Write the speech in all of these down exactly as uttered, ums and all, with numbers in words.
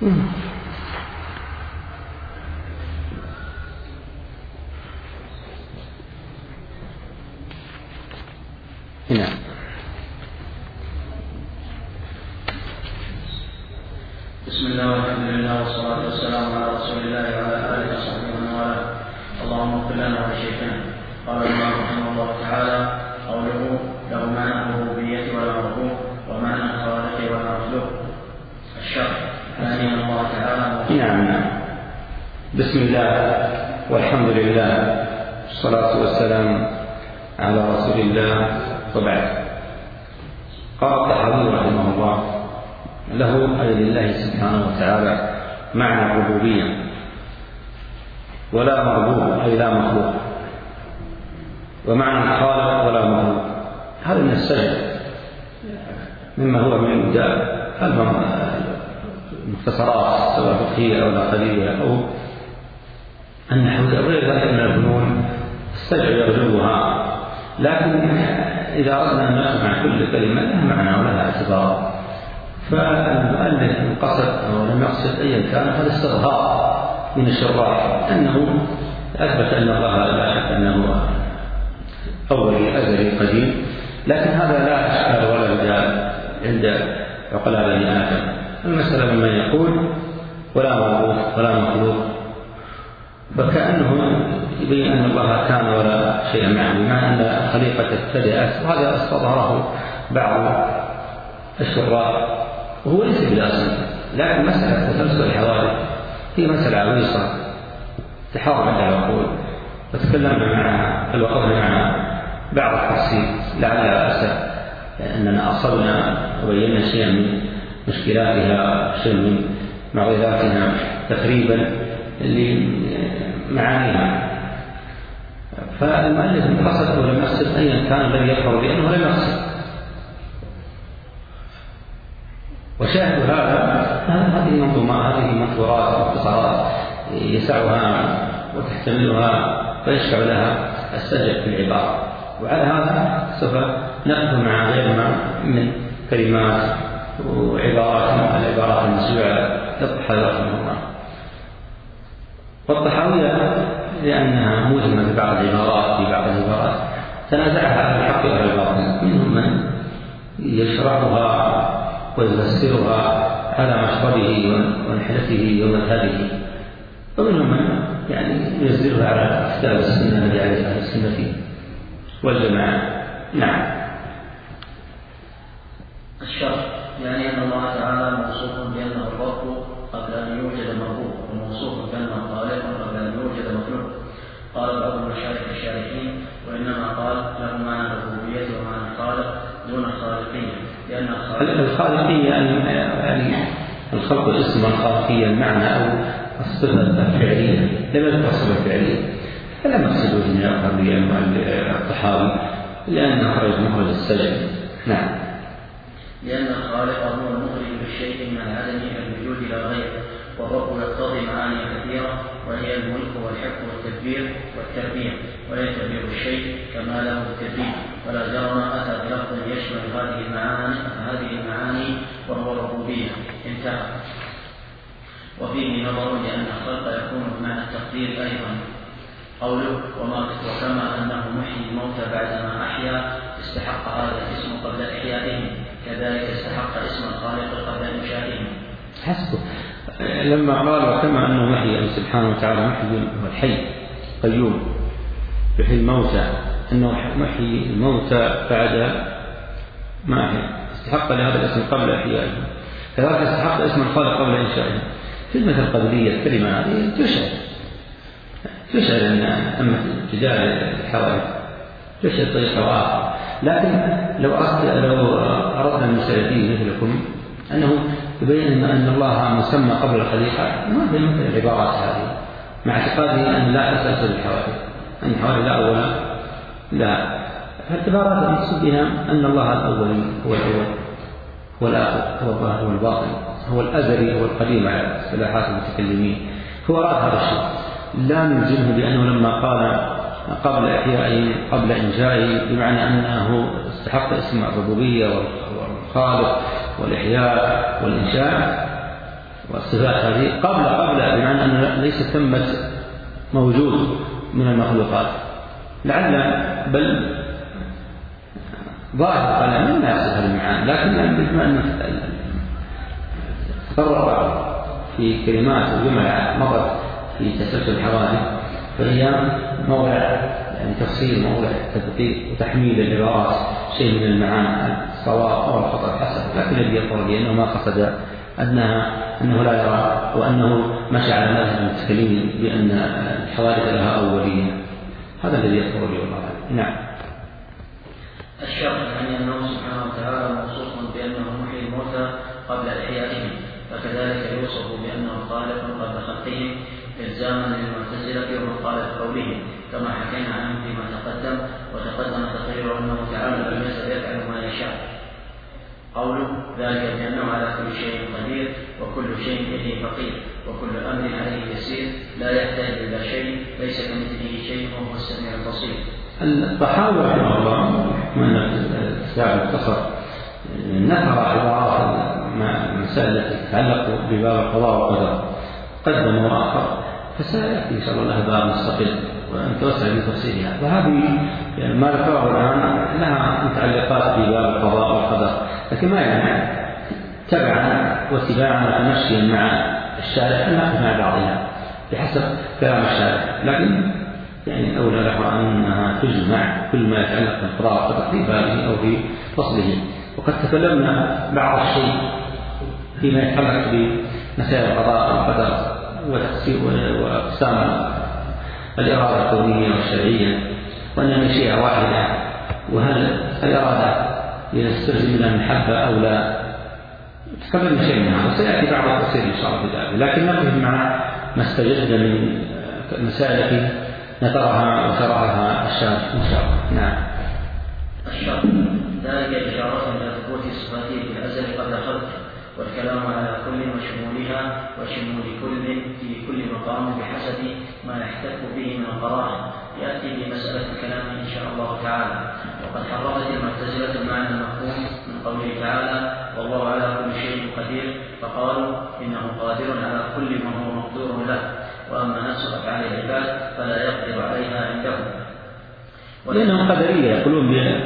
نعم. بسم الله والحمد لله والصلاة والسلام على رسول الله وعلى آله وصحبه ومن والاه. اللهم اغفر لنا ولشيخنا. قال الإمام رحمه الله تعالى: قوله له معنى الربوبية ولا مربوب ومعنى الخالق ولا مخلوق. الشرح: ثانيا الله تعالى. نعم. بسم الله والحمد لله والصلاة والسلام على رسول الله وبعد. قال الطحاوي رحمه الله: له أي لله سبحانه وتعالى معنى الربوبية ولا مربوب أي لا مخلوق، ومعنى الخالق ولا مخلوق. هذا من السجن مما هو من الإبداع المختصرات سواء فقهية أو نقلية أو النحوية أو غير ذلك من الفنون السجع يغلبها، لكن إذا أردنا أن نسمع كل كلمة لها معنى ولها اعتبار، فالمؤلف قصد أو لم يقصد أيا كان هذا استظهار من الشراح أنه أثبت أن الله لا شك أنه أولي أزلي قديم، لكن هذا لا إشكال ولا جدال عند عقلاء بني آدم. المسألة مما يقول ولا مربوب ولا مخلوق، فكأنه يبين أن الله كان ولا شيء معه، بمعنى أن الخليقة ابتدأت، وهذا استظهره بعض الشراح وهو ليس بالأصل. لكن مسألة تسلسل الحوادث هي مسألة عويصة تحاور عندها العقول، وتكلمنا مع الوقفنا مع بعض التفصيل لعل أسف أننا أصلنا وبينا شيئا من مشكلاتها، شيئا من معضلاتها تقريبا لمعانيها. فالمؤلف قصد ولم يقصد أيا كان الذي يظهر بأنه لم يقصد. وشاهد هذا هذه منظومات هذه منثورات واختصارات يسعها وتحتملها ويشفع لها السجع في العبارة، وعلى هذا سوف نأخذ مع غيرنا من كلمات وعبارات من العبارات المسجوعة للطحاوي رحمه الله. والطحاوية لأنها موجمة في بعض العبارات في بعض العبارات تنازعها على الحق والباطل، منهم من يشرحها ويفسرها على مشربه ونحلته ومذهبه، ومنهم من يعني ينزلها على كتاب السنة الذي عليه أهل السنة والجماعة. نعم. الشرح: يعني أن الله تعالى موصوف بأنه الرب قبل أن يوجد مربوب، وموصوف بأنه خالق قبل أن يوجد مخلوق. قال بعض المشايخ الشارحين: وإنما قال له معنى الربوبية ومعنى الخالق دون الخالقية، لأن الخالقية يعني الخلق الاسم والخالقية المعنى أو الصفة الفعلية، لم يذكر الصفة الفعلية، فلم يقصدوا أن يأخذ الطحاوي لأنه خرج مخرج السجن. نعم. لأن الخالق هو المخرج بالشيء من العدم إلى الوجود إلى غيره، والرب يقتضي معاني كثيرة، وهي الملك والحكم والتدبير والتربية، ولا تدبير الشيء كما له التدبير، ولا جرم أتى بلفظ يشمل هذه المعاني هذه المعاني وهو الربوبية. انتهى. وفيه نظر لأن الخلق يكون بمعنى التقدير أيضا. قوله وكما أنه محيي الموتى بعدما أحيا استحق هذا الاسم قبل إحيائهم، كذلك استحق اسم الخالق قبل إنشائهم. حسبه لما قال وكما أنه محيي سبحانه وتعالى محيي والحي قيوم يحيي الموتى، أنه محيي الموتى بعد ما أحيا استحق لهذا الاسم قبل إحيائهم، كذلك استحق اسم الخالق قبل إنشائهم. كلمة القبلية الكلمة هذه تشعر تشعر أن أما جدال الحوادث تشعر طريقة وآخر، لكن لو أردت لو أردنا من سلفيه مثلكم أنه يبين أن الله مسمى قبل الخليقة ما في مثل العبارات هذه، مع اعتقاده أن لا تسلسل الحوادث، أن الحوادث لا أول لا، فاعتبارات المقصود بها أن الله الأول هو الأول هو الآخر هو الظاهر هو الباطن هو الأزلي هو القديم على اصطلاحات المتكلمين. هو أراد هذا الشيء، لا نلزمه بأنه لما قال قبل إحيائه قبل إنشائه بمعنى أنه استحق اسم الربوبية والخالق والإحياء والإنشاء والصفات هذه قبل قبل بمعنى أن ليس ثمة موجود من المخلوقات، لعل بل ظاهر الكلام ما يصل هذا المعاني، لكن بما أن تفرق في كلمات وجمل مرت في تسلسل الحوادث فهي موضع يعني تفصيل، موضع تدقيق وتحميل العبارات شيء من المعاني الصواب أو الخطأ حسب، لكن الذي يظهر لي أنه ما قصد أنها أنه لا يرى وأنه مشى على مذهب المتكلمين بأن الحوادث لها أولية، هذا الذي يظهر لي والله. نعم. الشرط يعني أنه سبحانه وتعالى موصوف بأنه محيي الموتى قبل إحيائهم، فكذلك يوصف بأنه خالق قبل خلقهم إلزاما للمعتزلة ومن قال بقولهم كما حكينا عنه فيما تقدم، وتقدم تقرير أنه تعالى لم يزل يفعل ما يشاء. قوله ذلك بأنه على كل شيء قدير وكل شيء إليه فقير وكل أمر عليه يسير لا يحتاج إلى شيء ليس كمثله شيء وهو السميع البصير. الطحاوي رحمه الله من الكتاب القصر نثر عبارات مسائل التي تتعلق بباب القضاء والقدر قدم وآخر، فسيأتي إن شاء الله باب مستقل ونتوسع بتفسيرها، فهذه يعني ما ذكره الآن لها متعلقات بباب القضاء والقدر، لكن ما يعني تبعا واتباعا وتمشيا مع الشارع نقف مع بعضها بحسب كلام الشارع، لكن يعني أولى له أنها تجمع كل ما يتعلق بالقضاء والقدر في بابه أو في فصله. وقد تكلمنا بعض الشيء فيما يتعلق بمسائل القضاء والقدر وتقسيم وأقسام الإرادة الكونية والشرعية، وأن المشيئة واحدة، وهل الإرادة يستلزم منها المحبة أو لا، تكلمنا شيء منها وسيأتي بعض التفسير إن شاء الله في ذلك، لكن نقف مع ما استجد من المسائل التي نثرها وشرحها الشارع إن شاء الله. نعم. الشرط ذلك إشارة إلى ثبوت صفاته في الأزل قبل خلقه، والكلام على كل وشمولها وشمول كل في كل مقام بحسب ما يحتك به من القرائن، يأتي بمسألة الكلام إن شاء الله تعالى. وقد حررت المعتزلة المعنى المفهوم من قوله تعالى والله على كل شيء قدير، فقالوا إنه قادر على كل ما هو مقدور له، وأما نفس أفعال العباد فلا يقدر عليها عندهم. ولأنهم قدرية يقولون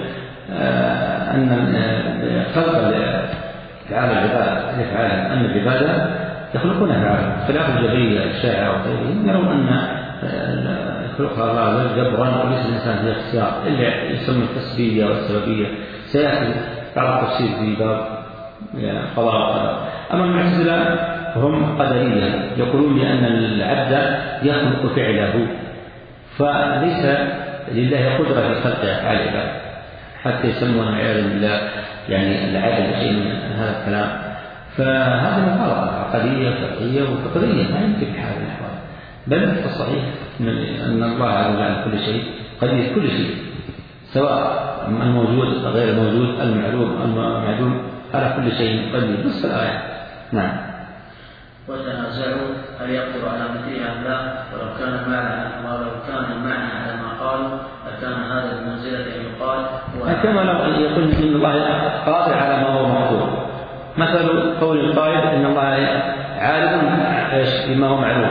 أن خلق أفعال العباد يفعل أن العبادة يخلقون أفعالهم، خلاف الجبرية الشاعر وغيرهم يرون أن يخلقها الله جبرا وليس الإنسان هي اختيار، اللي يسمى التسبيبية والسببية سيأتي بعض التفسير في باب قضاء والقدر. أما المعتزلة هم قدرية يقولون بأن العبد يخلق فعله، فليس لله قدرة في خلق أفعال العباد حتى يسمونه عياذا بالله يعني العدل شيء من هذا الكلام، فهذه مخالفة عقدية فقهية وفقهية ما يمكن بحال الأحوال، بل الصحيح أن الله على كل شيء قدير، كل شيء سواء الموجود غير الموجود المعلوم المعلوم على كل شيء قدير نصف الآية. نعم. وتنازعوا هل يقدر على مثلها أم لا، ولو كان المعنى ولو كان المعنى على ما قالوا لكان هذا بمنزلة أن يقال كما لو يقول إن الله قادر على ما هو مقدور، مثل قول القائل إن الله عالم بما هو معلوم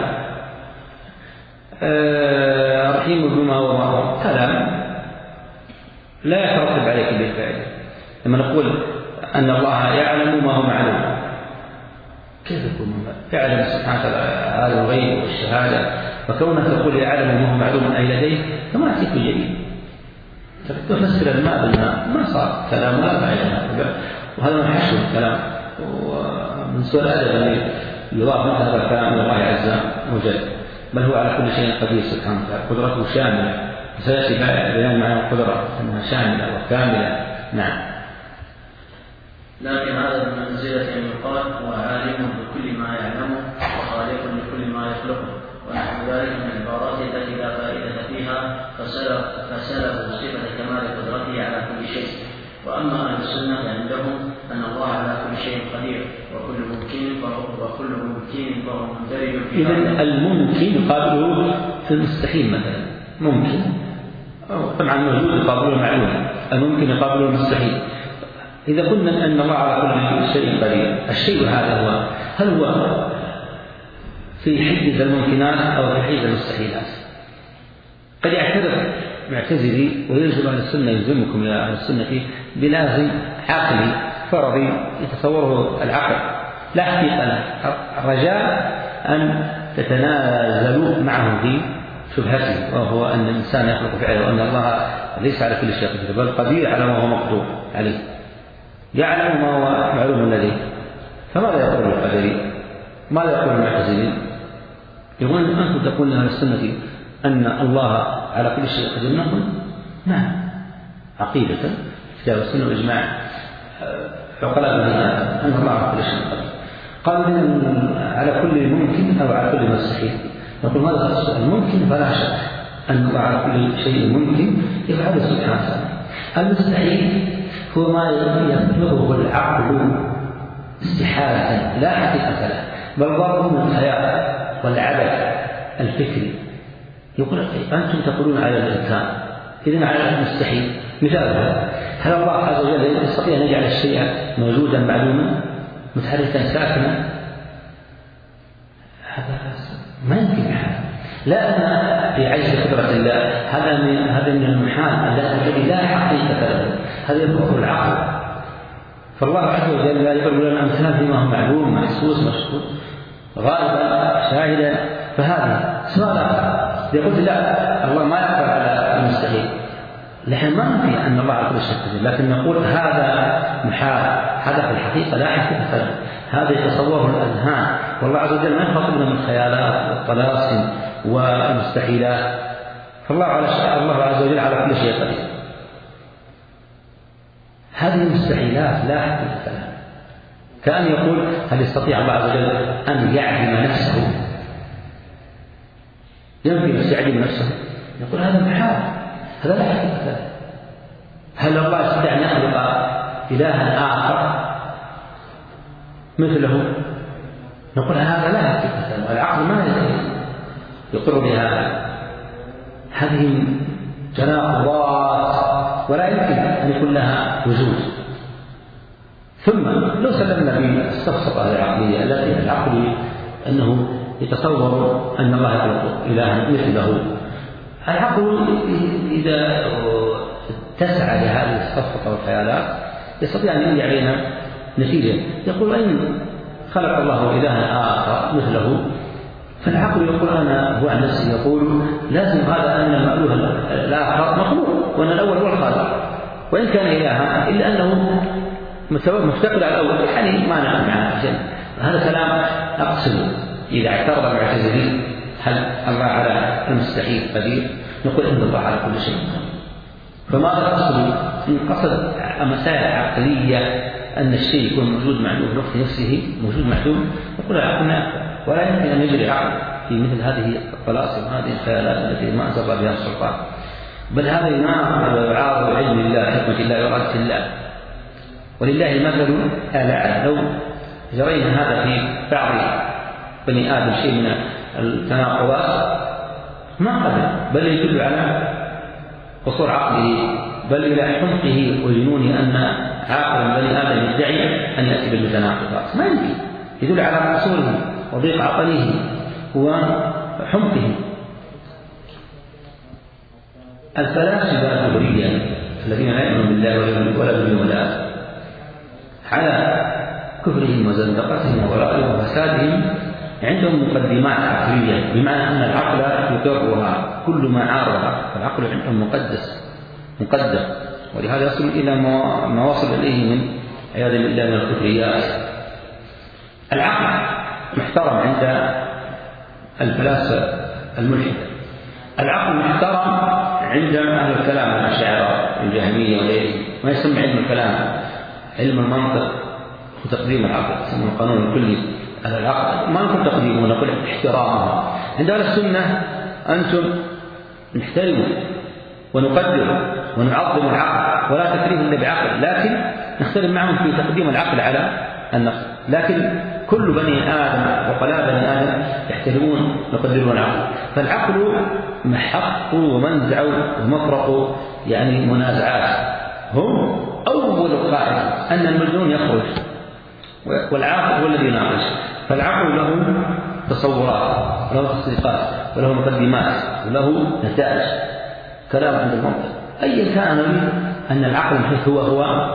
أه رحيم بما هو معلوم، كلام لا يترتب عليه كل الفائدة. لما نقول أن الله يعلم ما هو معلوم كيف يكون يعلم سبحانه وتعالى عالم الغيب والشهادة، فكونك تقول يعلم ما هو معلوم أي لديه فما تأتي جديد، تفسر الماء بالماء ما صار كلام لا فائدة، وهذا ما حشو الكلام، ومن سوء الأدب أن يضاف مثل هذا الكلام إلى الله عز وجل، بل هو على كل شيء قدير سبحانه وتعالى، قدرته شاملة، وسيأتي بيان معنى القدرة أنها شاملة وكاملة. نعم. لكن هذا بمنزلة أن يقال هو عالم بكل ما يعلمه وخالق لكل ما يخلقه، ونحو ذلك من العبارات التي لا فائدة فيها فسلبوا صفة كمال قدرته على كل شيء. وأما أهل السنة فعندهم أن الله على كل شيء قدير وكل ممكن فهو وكل ممكن فهو مندرج في إذن الممكن قابله في المستحيل مثلا ممكن، طبعا موجود يقابله المعلوم، الممكن يقابله المستحيل. إذا قلنا أن الله على كل شيء قدير، الشيء هذا هو هل هو في حيز الممكنات أو في حيز المستحيلات. قد يعترف معتزلي ويلزم أهل السنة، يلزمكم يا أهل السنة بلازم عقلي فرضي يتصوره العقل لا حقيقة له، رجاء أن تتنازلوا معه في شبهته، وهو أن الإنسان يخلق فعله وأن الله ليس على كل شيء قدير، بل قدير على ما هو مقدور عليه، يعلم ما هو معلوم لديه. فماذا يقول القدري؟ ماذا يقول المعتزلي؟ يقول أنتم تقولون أهل السنة أن الله على كل شيء قدير. نقول نعم عقيدة كتاب السنة والإجماع عقلاء أن الله على كل شيء قدير. قالوا على كل ممكن أو على كل مستحيل. نقول ماذا تقصد؟ الممكن فلا شك أن الله على كل شيء ممكن يفعله سبحانه وتعالى. المستحيل هو ما يطلبه العقل استحالة لا حقيقة له، بل ضرب من الخيال والعبث الفكري. يقول أنتم تقولون على الإمكان، إذن على المستحيل. مثال: هل الله عز وجل يستطيع أن يجعل الشيء موجودا معلوما متحركا ساكنا؟ هذا ما يمكن بحال، لا أنا في عجز قدرة الله، هذا من هذا من المحال الذي لا حقيقة له، هذا يطلق العقل. فالله عز وجل لا يضرب لنا الأمثال فيما هو معلوم محسوس مشهود غالبا شاهدا. فهذا سؤال يقول لا الله ما يقدر على المستحيل، نحن ما ننفي أن الله على كل شيء قدير، لكن نقول هذا محال، هذا في الحقيقة لا حقيقة له، هذا يتصوره الأذهان، والله عز وجل ما يخاطبنا من الخيالات والطلاسم والمستحيلات. فالله على الله عز وجل على كل شيء قدير. هذه المستحيلات لا حقيقة لها، كأن يقول هل يستطيع الله عز وجل أن يعدم نفسه؟ يمكن أن يعدم نفسه؟ يقول هذا محال، هذا لا حقيقة له. هل الله يستطيع أن يخلق إلها آخر مثله؟ نقول هذا لا حقيقة له، العقل ما يقر بهذا. هذه تناقضات ولا يمكن أن يكون لها وجود. ثم لو سلمنا بالسفسطة العقلية التي العقل أنه يتصور أن الله يخلق إلها مثله، العقل إذا تسعى لهذه السفسطة والخيالات يستطيع أن يجي علينا نتيجة. يقول أين خلق الله إلها آخر مثله؟ فالعقل يقول أنا هو عن نفسه يقول لازم هذا أن المألوه الآخر مخلوق وأن الأول هو الخالق، وإن كان إلها إلا أنه مفتقر على الأول، يعني ما نعلم عنه شيء. هذا كلام أقسم إذا اعترض المعتزلي هل الله على المستحيل قدير؟ نقول إن الله على كل شيء قدير. فماذا تقصد؟ إن قصد مسائل عقلية أن الشيء يكون موجود معلوم في وقت نفسه موجود معلوم، نقول عقلنا ولا يمكن أن يجري عقل في مثل هذه الطلاسم وهذه الخيالات التي ما أنزل بها السلطان، بل هذا يعارض علم الله حكمة الله وإرادة الله، ولله المثل الأعلى. لو جرينا هذا في بعض بني آدم شيء من التناقضات ما قبل، بل يدل على قصور عقله، بل إلى حمقه وجنونه أن عاقل بني آدم يدعي أن يأتي بالمتناقضات، ما يمكن، يدل على قصوره وضيق عقله وحمقه. الفلاسفة الدهرية الذين لا يؤمنون بالله ولا باليوم الآخر على كفرهم وزندقتهم وضلالهم وفسادهم عندهم مقدمات عقلية، بمعنى أن العقل يقرها كل ما عارضها، فالعقل عندهم مقدس مقدم، ولهذا يصل إلى ما وصل إليه من عياذا بالله من الكفريات. العقل محترم عند الفلاسفة الملحدة، العقل محترم عند أهل الكلام الأشاعرة الجهمية وغيرهم، ما يسمى علم الكلام علم المنطق وتقديم العقل، يسمى القانون الكلي على العقل، ما نقول تقديمه ونقول احترامه. عند أهل السنة أنتم نحترمه ونقدر ونعظم العقل ولا تكليف إلا بعقل، لكن نختلف معهم في تقديم العقل على النقل. لكن كل بني آدم وقلاء بني آدم يحترمون ويقدرون العقل، فالعقل محق ومنزع ومفرق يعني منازعات. هم أول قاعدة أن المجنون يخرج والعاقل هو الذي يناقش، فالعقل له تصورات وله تصديقات وله مقدمات وله نتائج كلام عند المنطق. أي كان أن العقل من حيث هو هو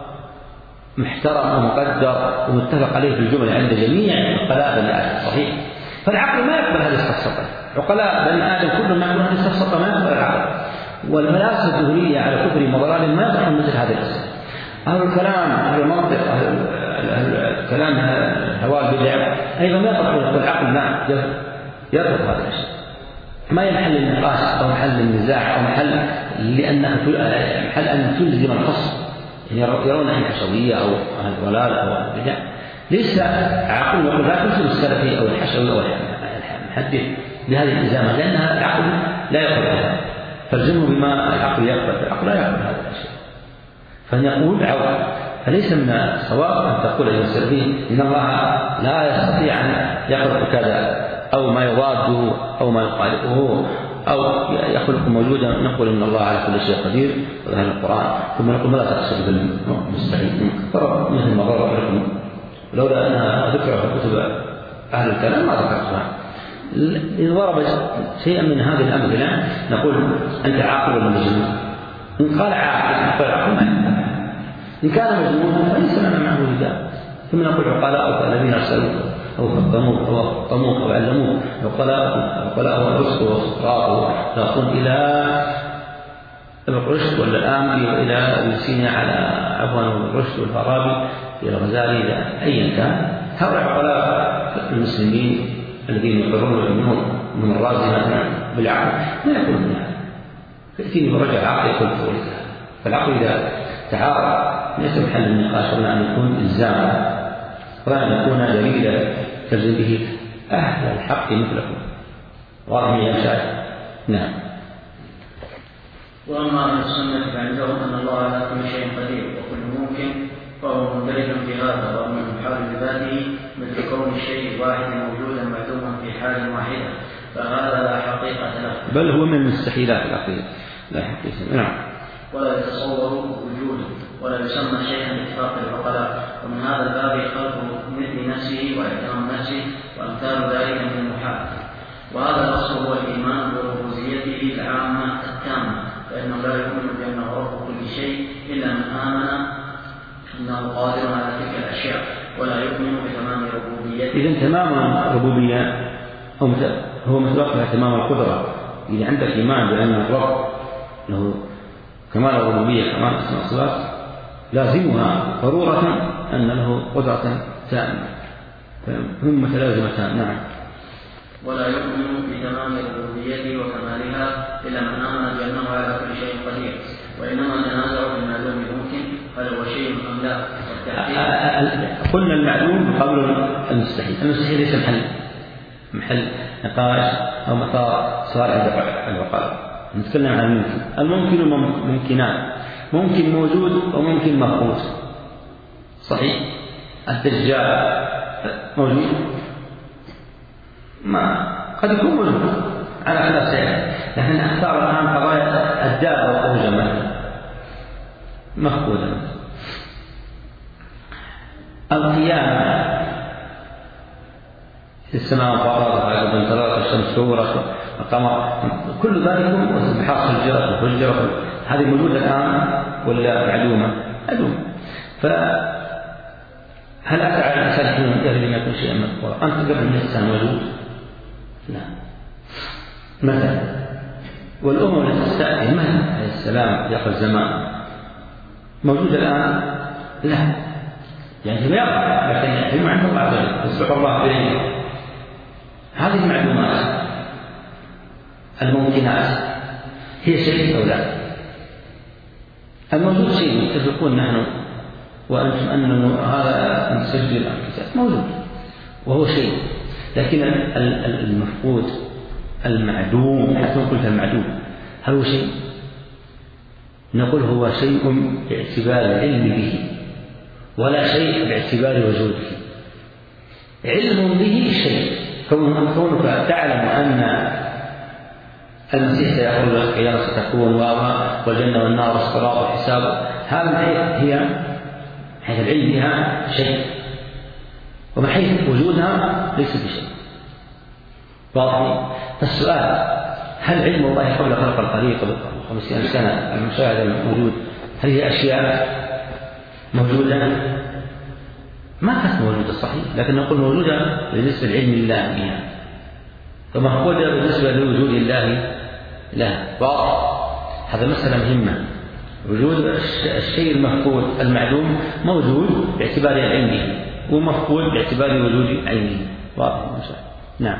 محترم ومقدر ومتفق عليه في الجملة عند جميع عقلاء بني آدم صحيح، فالعقل ما يقبل هذه السفسطة. عقلاء بني آدم كلهم يقولون هذه السفسطة ما يقبل العقل، والفلاسفة الدهرية على كفر وضلال ما يقبلون مثل هذه الأسئلة. أهل الكلام أهل المنطق أهل الكلام هواء البدع أيضا ما يقبلون، والعقل لا يرفض هذا الشيء، ما يحل النقاش أو محل النزاع أو محل لأنه محل أن تلزم الخصم، يعني يرون أن الحشوية أو الضلال أو البدع ليس عقل يقول لا تلزم السلفي أو الحشوي أو المحدث بهذه الإلزامة، لأنها العقل لا يقبلها، فالزمه بما العقل يقبل، العقل لا يقبل هذا الشيء. فنقول عوض، فليس من الصواب أن تقول أيها السلفي إن الله لا يستطيع أن يخلق كذا أو ما يضاده أو ما يخالفه أو يخلق موجودا، نقول إن الله على كل شيء قدير وظهر القرآن، ثم نقول ما لا تقصد بالمستحيل. ضرب مثل ما ضرب لكم لولا أنها ذكر في كتب أهل الكلام ما ذكرتها. إذا ضرب شيئا من هذه الأمثلة نقول أنت عاقل ولا مجنون؟ إن قال عاقل نقول عاقل ما ينفع، إن كان مجنون فليس لنا معه رجال. ثم نقول عقلاء الذين أرسلوا أو خطموه أو خطموه أو علموه، عقلاء والرشد والسقراط يصلون إلى الرشد ولا الآمري وإلى ابن سينا على عفوا الرشد والفارابي إلى الغزالي إلى أيا كان، هؤلاء عقلاء المسلمين الذين يقررون ويؤمنون من الرازي مثلا بالعقل لا يكون من هذا. فيأتيني برجع العقل يقول بقول فالعقل إذا تعارض ليس محل النقاش ولا أن يكون إلزاما ولا أن يكون دليلا تلزم به أهل الحق مثلكم. واضح يا مشايخ؟ نعم. وأما أهل السنة فعندهم أن الله على كل شيء قدير وكل ممكن، فهو مندرج في هذا، وأما المحال بذاته مثل كون الشيء الواحد موجودا معدوما في حال واحدة فهذا لا حقيقة له، بل هو من المستحيلات الأخيرة لا حقيقة. نعم. ولا يتصور وجوده ولا يسمى شيئا باتفاق العقلاء، ومن هذا الباب خلق مثل نفسه واحترام نفسه وأمثال ذلك من المحال. وهذا الأصل هو الإيمان بربوبيته العامة التامة، فإنه لا يؤمن بأنه رب كل شيء إلا من آمن أنه قادر على تلك الأشياء، ولا يؤمن بتمام ربوبيته. إذن تمام الربوبية هو مثل تمام القدرة. إذا عندك إيمان بأن الرب له كمال الربوبية كمال اسم الصفات لازمها ضرورة أن له قدرة تامة، هم متلازمتان. نعم. ولا يؤمن بتمام ربوبيته وكمالها إلا من آمن بأنه على كل شيء قدير، وإنما تنازع في المعلوم ممكن هل هو شيء أم لا. قلنا المعلوم قبل المستحيل، المستحيل ليس محل محل نقاش أو مثار صار عند العقلاء. نتكلم عن الممكن. الممكن ممكنان، ممكن موجود وممكن مفقود. صحيح الدجال موجود ما قد يكون موجود على خلاف سيئة، لكن أختار الآن قضايا الدابة والأوجة مثلا مفقودة. القيامة السماء انفطرت والأرض انفطرت والشمس كورت والقمر كل ذلك والبحار سجرت وفجرت، هذه موجودة الآن ولا معلومة؟ معلومة. فهل أتى على الإنسان حين ينتهي لم يكن شيئا مذكورا؟ أنت قبل من الإنسان موجود؟ لا. مثلا والأمم التي تستأتي مهد عليه السلام يأخذ زمان موجودة الآن؟ لا. يعني ما يقع لكن يحلم عند الله عز وجل يصبح الله إليه. هذه المعلومات الممكنات هي شيء أو لا؟ الموجود شيء متفقون نحن وأنتم أنه هذا نسجل الكتاب موجود وهو شيء، لكن المفقود المعدوم حتى قلت المعدوم هل هو شيء؟ نقول هو شيء باعتبار العلم به ولا شيء باعتبار وجوده. علم به شيء، كونك تعلم أن المسيح سيخرج القيامة ستكون والجنة والنار والصراط والحساب، هذا هي حيث العلم بها شيء، ومن حيث وجودها ليس بشيء. باطني. فالسؤال: هل علم الله قبل خلق الخليقة قبل خمسين سنة المشاهد الموجود هل هي أشياء موجودة؟ ما كانت موجودة صحيح، لكن نقول موجودة بالنسبة لعلم الله يعني. فما هو بالنسبة لوجود الله لا باطل. هذا مسألة مهمة. وجود الشيء المفقود المعلوم موجود باعتبار علمه، ومفقود باعتبار وجود عينه. واضح إن شاء الله. نعم.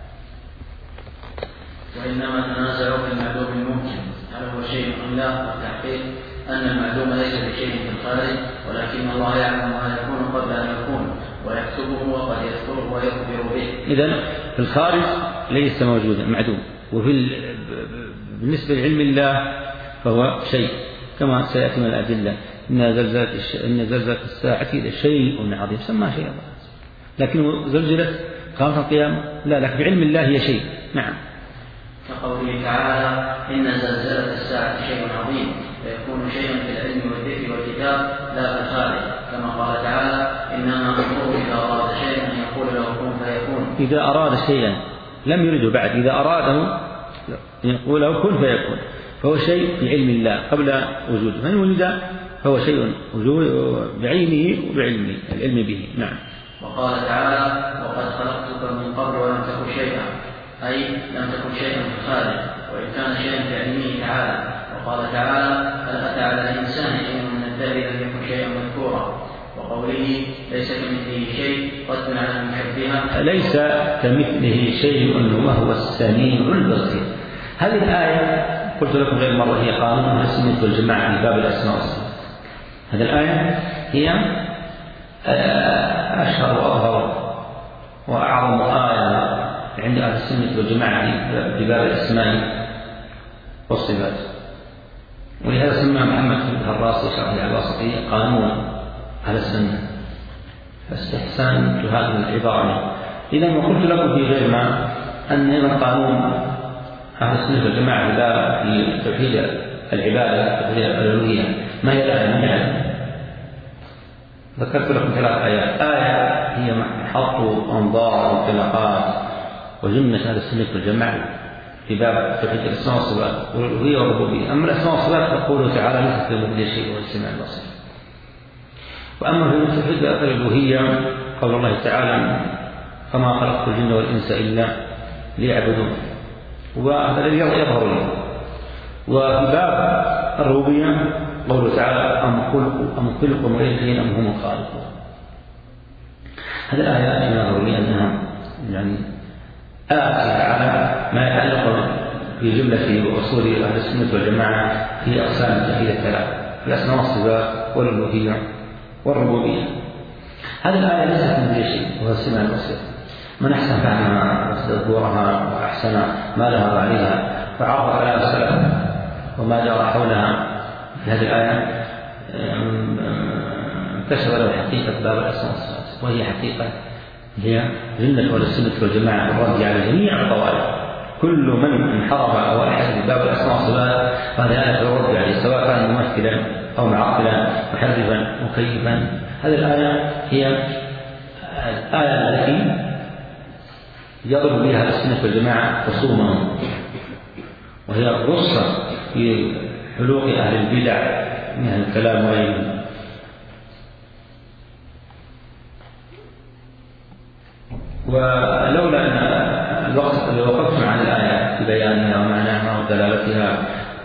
وإنما تنازعوا في المعلوم الممكن هل هو شيء أم لا، والتحقيق أن المعلوم ليس بشيء في الخارج، ولكن الله يعلم ما يكون قبل أن يكون ويكتبه وقد يذكره ويخبر به. إذن في الخارج ليس موجودا معدوم، وفي بالنسبة لعلم الله فهو شيء كما سيأتي من الأدلة. إن زلزلة إن زلزلة الساعة شيء عظيم سمى شيء الله، لكن زلزلة قامت القيامة لا، لكن بعلم الله هي شيء. نعم. كقوله تعالى: إن زلزلة الساعة شيء عظيم، فيكون شيئا في العلم والذكر والكتاب لا في الخارج، كما قال تعالى: إنما أمره إذا أراد شيئا أن يقول له كن فيكون. إذا أراد شيئا لم يرده بعد، إذا أراده يقول له كن فيكون، فهو شيء في علم الله قبل وجوده، فإن وجد فهو شيء بعينه وبعلمه العلم به. نعم. وقال تعالى: وقد خلقتك من قبل ولم تكن شيئا، أي لم تكن شيئا في الخارج، وإن كان شيئا في علمه تعالى. وقال تعالى: هل أتى على الإنسان شيء من الدهر لم يكن شيئا مذكورا. وقوله: ليس كمثله شيء رد على المشبهة. ليس كمثله شيء وهو السميع البصير. هذه الآية قلت لكم غير مرة هي قانون أهل السنة والجماعة في باب الأسماء والصفات. هذه الآية هي أشهر وأظهر وأعظم آية عند أهل السنة والجماعة في باب الأسماء والصفات، ولهذا سمى محمد بن الراسي شرحه الواسطية قانون أهل السنة، فاستحسان هذه العبارة. إذا ما قلت لكم في غير ما أن أيضا قانون أهل السنة والجماعة في توحيد العبادة توحيد الألوهية ما هي الآية؟ من يعلم؟ ذكرت لكم ثلاث آيات. آية هي محط أنظار وانطلاقات وجملة أهل السنة والجماعة في باب توحيد الأسماء والصفات والألوهية والربوبية. أما الأسماء والصفات فقوله تعالى: ليس كمثله شيء وهو السميع البصير. وأما في توحيد الألوهية قول الله تعالى: فما خلقت الجن والإنس إلا ليعبدون، وهذا الذي يظهر لي. وفي باب الربوبية قوله تعالى: أم خلقوا غير شيء أم هم الخالقون. هذه الآيات يظهر لي أنها يعني آتي على ما يتعلق في جملة أصول أهل السنة والجماعة في أقسام التوحيد الثلاث: الأسماء والصفات والألوهية والربوبية. هذه الآية ليست من ذي شيء وهو السميع البصير. من أحسن فهمها واستذكرها وأحسن ما لها عليها فعرف كلام السلف وما جرى حولها في هذه الآية انكشف له حقيقة باب الأسماء والصفات، وهي حقيقة هي جنة والسنة والجماعة الرد على جميع الطوائف. كل من انحرف أو أحد باب الأسماء والصفات فهذه آية الرد عليه، سواء كان ممثلا أو معطلا محرفا مكيفا. هذه الآية هي الآية التي يضرب بها السنة والجماعة خصومهم، وهي الرصة في حلوق أهل البدع من أهل الكلام وغيرهم. ولولا أن الوقت وقفت عن الآيات في بيانها ومعناها ودلالتها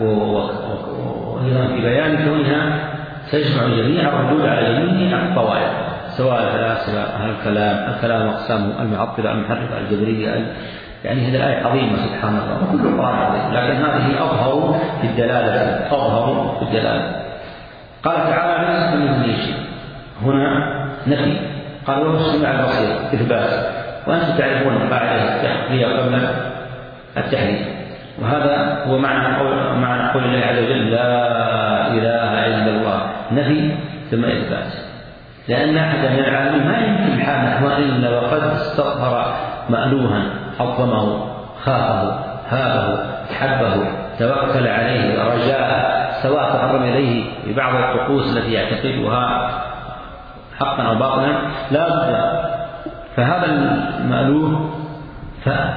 وأيضا في بيان كونها تجمع جميع الردود على جميع الطوائف، سواء الفلاسفة أهل الكلام الكلام أقسامه المعطلة المحرفة الجبرية، يعني هذه الآية عظيمة سبحان الله، وكل القرآن عظيم، لكن هذه أظهر في الدلالة أظهر في الدلالة. قال تعالى: ليس كمثله شيء، هنا نفي، قال: وهو السميع البصير إثبات، وأنتم تعرفون قاعدة التحقيق قبل التحريف، وهذا هو معنى قول معنى قول الله عز وجل: لا إله إلا الله، نفي ثم إثبات. لأن أحد من العالمين ما يمكن حاله إلا وقد استظهر مألوها، عظمه، خافه، هابه، حبه، توكل عليه، رجاء، سواء تقرب إليه ببعض الطقوس التي يعتقدها حقا أو باطلا لا بد. فهذا المألوه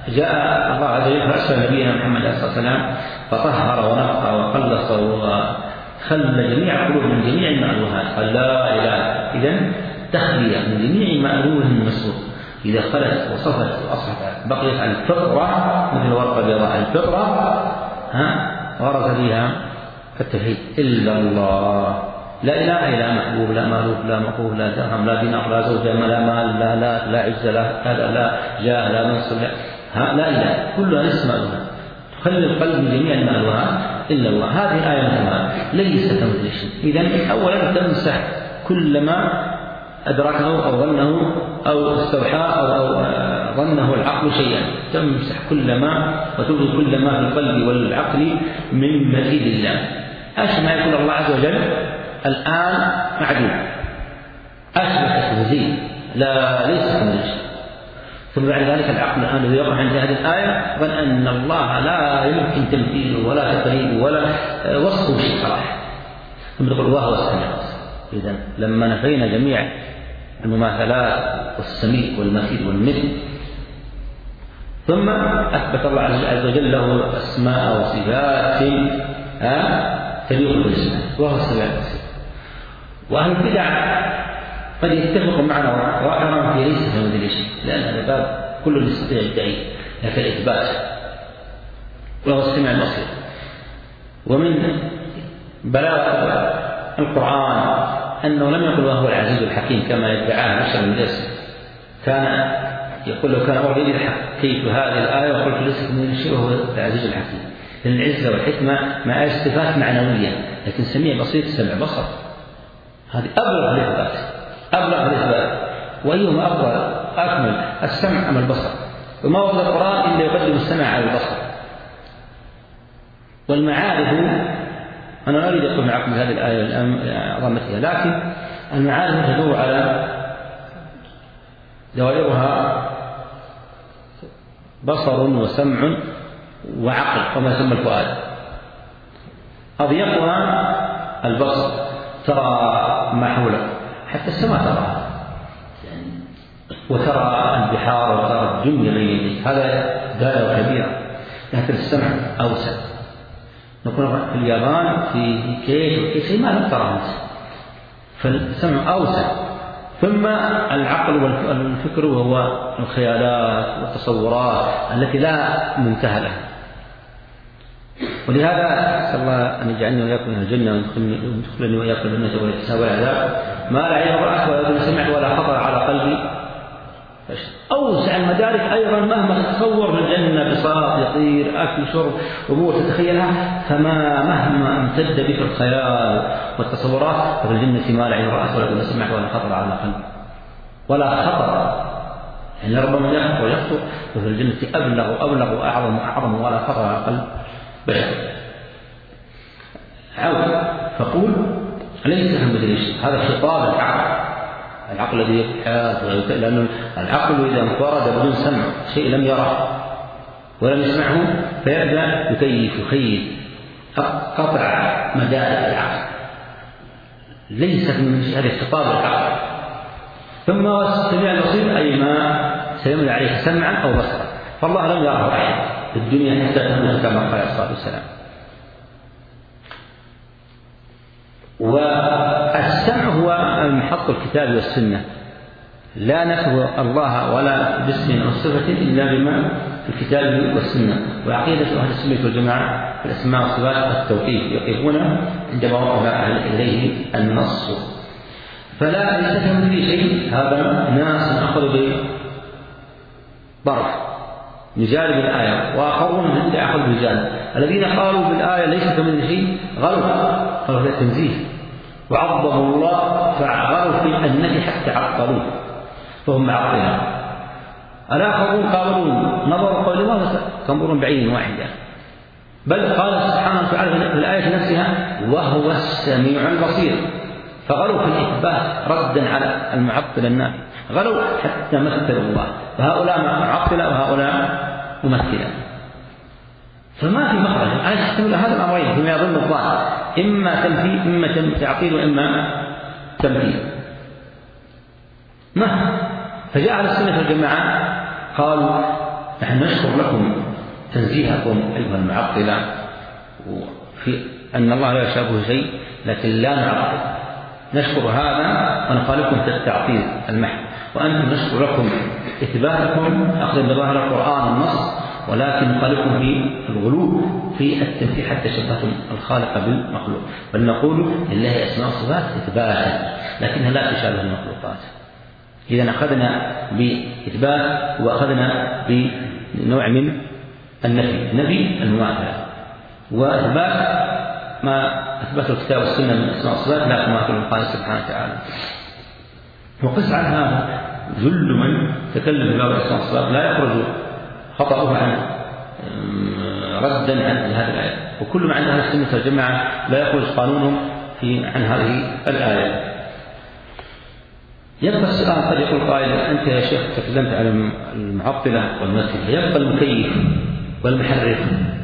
جاء الله عز وجل فأرسل نبينا محمد صلى الله عليه وسلم فطهر ونقى وقلص وخلى جميع قلوب من جميع المألوهات، قال لا إله. إذن تخلية من جميع مألوه المسلوب إذا خلت وصفت وأصبحت بقيت على الفطرة مثل ورقة بيضاء الفطرة ها غرز فيها التوحيد إلا الله، لا إله إلا محبوب لا مألوف لا مقوف لا درهم لا دينار لا زوجة لا مال لا لا لا عزة لا هذا لا جاه لا منصب لا ها لا إله، كلها ليس مألوها، تخلي القلب من جميع المألوهات إلا الله. هذه الآية مثلها ليس كمثله شيء. إذن أولا تمسح كل ما أدركه أو ظنه أو استوحاه أو, أو ظنه العقل شيئا، تمسح كل ما وتبذل كل ما في القلب والعقل من مزيد الله. أشبه ما يقول الله عز وجل الآن معدوم، أشبه تنزيل لا ليس كمثله شيء. ثم بعد ذلك العقل الآن الذي يقع عند هذه الآية ظن أن الله لا يمكن تمثيله ولا تقريبه ولا وصفه شيء صراحة، ثم يقول وهو السميع البصير. إذن لما نفينا جميع المماثلات والسميع والمثيل والمثل ثم أثبت الله عز وجل له أسماء وصفات تليق بالاسم وهو السميع البصير. وأهل البدع قد يتفق معنا ظاهرا في ليس كمثله شيء، لأن هذا باب كل يستطيع يدعي لك الإثبات وهو السميع البصير. ومن بلاغة القرآن أنه لم يقل وهو العزيز الحكيم كما يدعاه بشر من الاسم، كان يقول لو كان أريد الحق كيف هذه الآية وقلت ليس من شيء وهو العزيز الحكيم، لأن العزة والحكمة مع صفات معنوية، لكن سميع بصير سمع بصر، هذه أبلغ الإثبات أبلغ الإثبات. وأيهما أفضل أكمل السمع أم البصر؟ وما ورد القرآن إلا يقدم السمع على البصر. والمعارف أنا لا أريد أقول معكم هذه الآية عظمتها، لكن المعارف تدور على دوائرها بصر وسمع وعقل وما يسمى الفؤاد. أضيقها البصر، ترى ما حولك حتى السماء تراها وترى البحار وترى الدنيا بين يديك، هذا دائرة كبيرة. لكن السمع أوسع، نقول في اليابان في كيف وكيف ما لم تراه، فالسمع أوسع. ثم العقل والفكر وهو الخيالات والتصورات التي لا منتهى لها. ولهذا أسأل الله أن يجعلني وإياكم من الجنة ويدخلني وإياكم الجنة والحساب والعذاب ما لا عين رأت ولا أذن سمعت ولا خطر على قلبي. أوسع المدارك أيضا، مهما تتصور في الجنة بساط يطير أكل شرب أمور تتخيلها، فما مهما امتد بك الخيال والتصورات ففي الجنة ما لا عين رأت ولا أذن سمعت ولا خطر على قلب ولا خطر، يعني ربما يخطر ويخطر، وفي الجنة أبلغ أبلغ وأعظم وأعظم ولا خطر على قلب بشر. عود فقول ليس كمثله شيء، هذا خطاب العقل، العقل الذي يبحث، لأن العقل إذا انفرد بدون سمع شيء لم يره ولم يسمعه فيبدأ يكيف يخيل قطع مدارك العقل، ليس من هذا خطاب العقل. ثم السميع البصير أي ما سيملأ عليه سمعا أو بصرا، فالله لم يره أحد في الدنيا حتى تموت كما قال عليه الصلاة والسلام. والسمع هو محط الكتاب والسنة، لا نخبر الله ولا باسم أو صفة إلا بما في الكتاب والسنة. وعقيدة أهل السنة والجماعة في الأسماء والصفات والتوحيد يقفون عندما وقف إليه النص. فلا يستفهم به شيء، هذا ناس أخذوا بطرف بجانب الآية، وآخرون من أخذوا بجانب. الذين قالوا بالآية ليس كمثله شيء غلوا، قالوا في التنزيه وعظموا الله فغلوا في النفي حتى عطلوه فهم معطلون. الآخرون قالوا نظروا قول الله تنظر بعين واحدة، بل قال سبحانه وتعالى في الآية نفسها وهو السميع البصير، فغلوا في الإثبات ردا على المعطل النافي، غلوا حتى مثلوا الله، فهؤلاء معطلة وهؤلاء ممثلة. فما في مخرج الآية تحتمل هذا الأمرين فيما يظن الظاهر، إما تنفي إما تعطيل وإما تمثيل. ما فجاء على السنة والجماعة قالوا نحن نشكر لكم تنزيهكم أيها المعطلة في أن الله لا يشابه شيء، لكن لا نعطل، نشكر هذا ونخالفكم في التعطيل المحض، وأنتم نشكر لكم إثباتكم أخذ بظاهر القرآن النص، ولكن نخالفكم في الغلو في التنفيذ حتى شبهتم الخالق بالمخلوق، بل نقول لله أسماء وصفات إثباتا لكنها لا تشابه المخلوقات. إذا أخذنا بإثبات وأخذنا بنوع من النفي، نفي المماثلة، وإثبات ما أثبته الكتاب والسنة من أسماء وصفات لا تماثل الخالق سبحانه وتعالى. وقس على هذا جل من تكلم في باب الأسماء والصفات لا يخرج خطأه عن ردا عن هذه الآية، وكل ما عند أهل السنة والجماعة لا يخرج قانونهم في عن هذه الآية. يبقى السؤال، قد يقول قائل أنت يا شيخ تكلمت عن المعطلة والممثلة، يبقى المكيف والمحرف.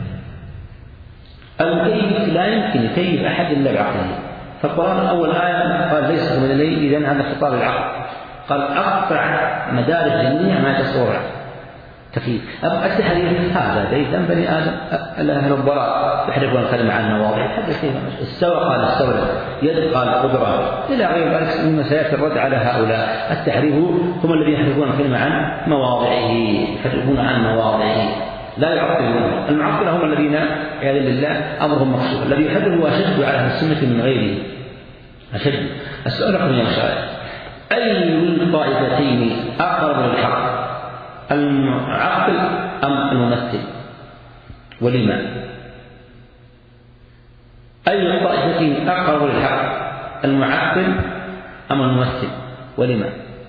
المكيف لا يمكن يكيف أحد إلا بعقله، فالقرآن أول آية قال ليس من الليل، إذن هذا خطاب العقل، قال أقطع مدارك جميع ما يتصور تكييف. التحريف هذا دليل أن بني آدم أهل الضلال يحرفون الكلمة عن مواضع، هذا شيء استوى قال استولى، يد قال قدرة إلى غير ذلك مما سيأتي الرد على هؤلاء. التحريف هم الذين يحرفون الكلمة عن مواضعه، يحرفون عن مواضعه لا يعطلون. المعطلة هم الذين عياذا بالله أمرهم مقصود، الذي يحرف هو أشد على أهل السنة من غيره، أشد. السؤال لكم يا مشايخ، أي الطائفتين أقرب للحق، المعطل أم الممثل؟ ولما؟ أي الطائفتين أقرب للحق، المعطل أم الممثل؟ ولما؟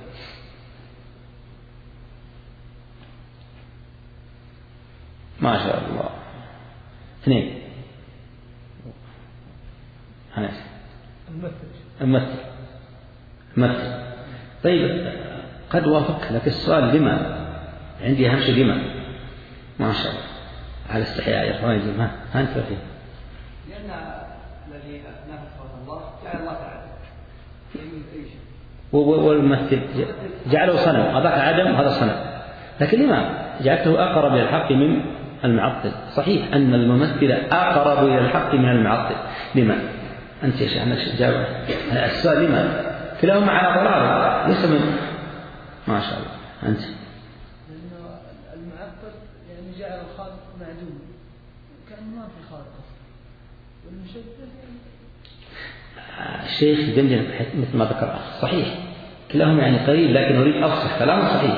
ما شاء الله، اثنين. الممثل الممثل. طيب قد وافق، لك السؤال لما؟ عندي أهم شيء لما. ما شاء الله على استحياء يا إخواني، ما أنت فيه. لأن الذي نفى صفات الله جعل الله تعالى والممثل جعله صنم، هذاك عدم وهذا صنم، لكن لما جعلته أقرب إلى الحق من المعطل؟ صحيح أن الممثل أقرب إلى الحق من المعطل. لما؟ أنت يا شيخ عندك جواب السؤال لما؟ كلاهما على ضلال ليس من. ما شاء الله أنت. لأنه المعطل يعني جعل الخالق معدوم كأنه ما في خالق، والمشبه يعني الشيخ جنجن مثل ما ذكر أخ، صحيح كلاهما يعني قريب، لكن أريد أفصح كلام صحيح.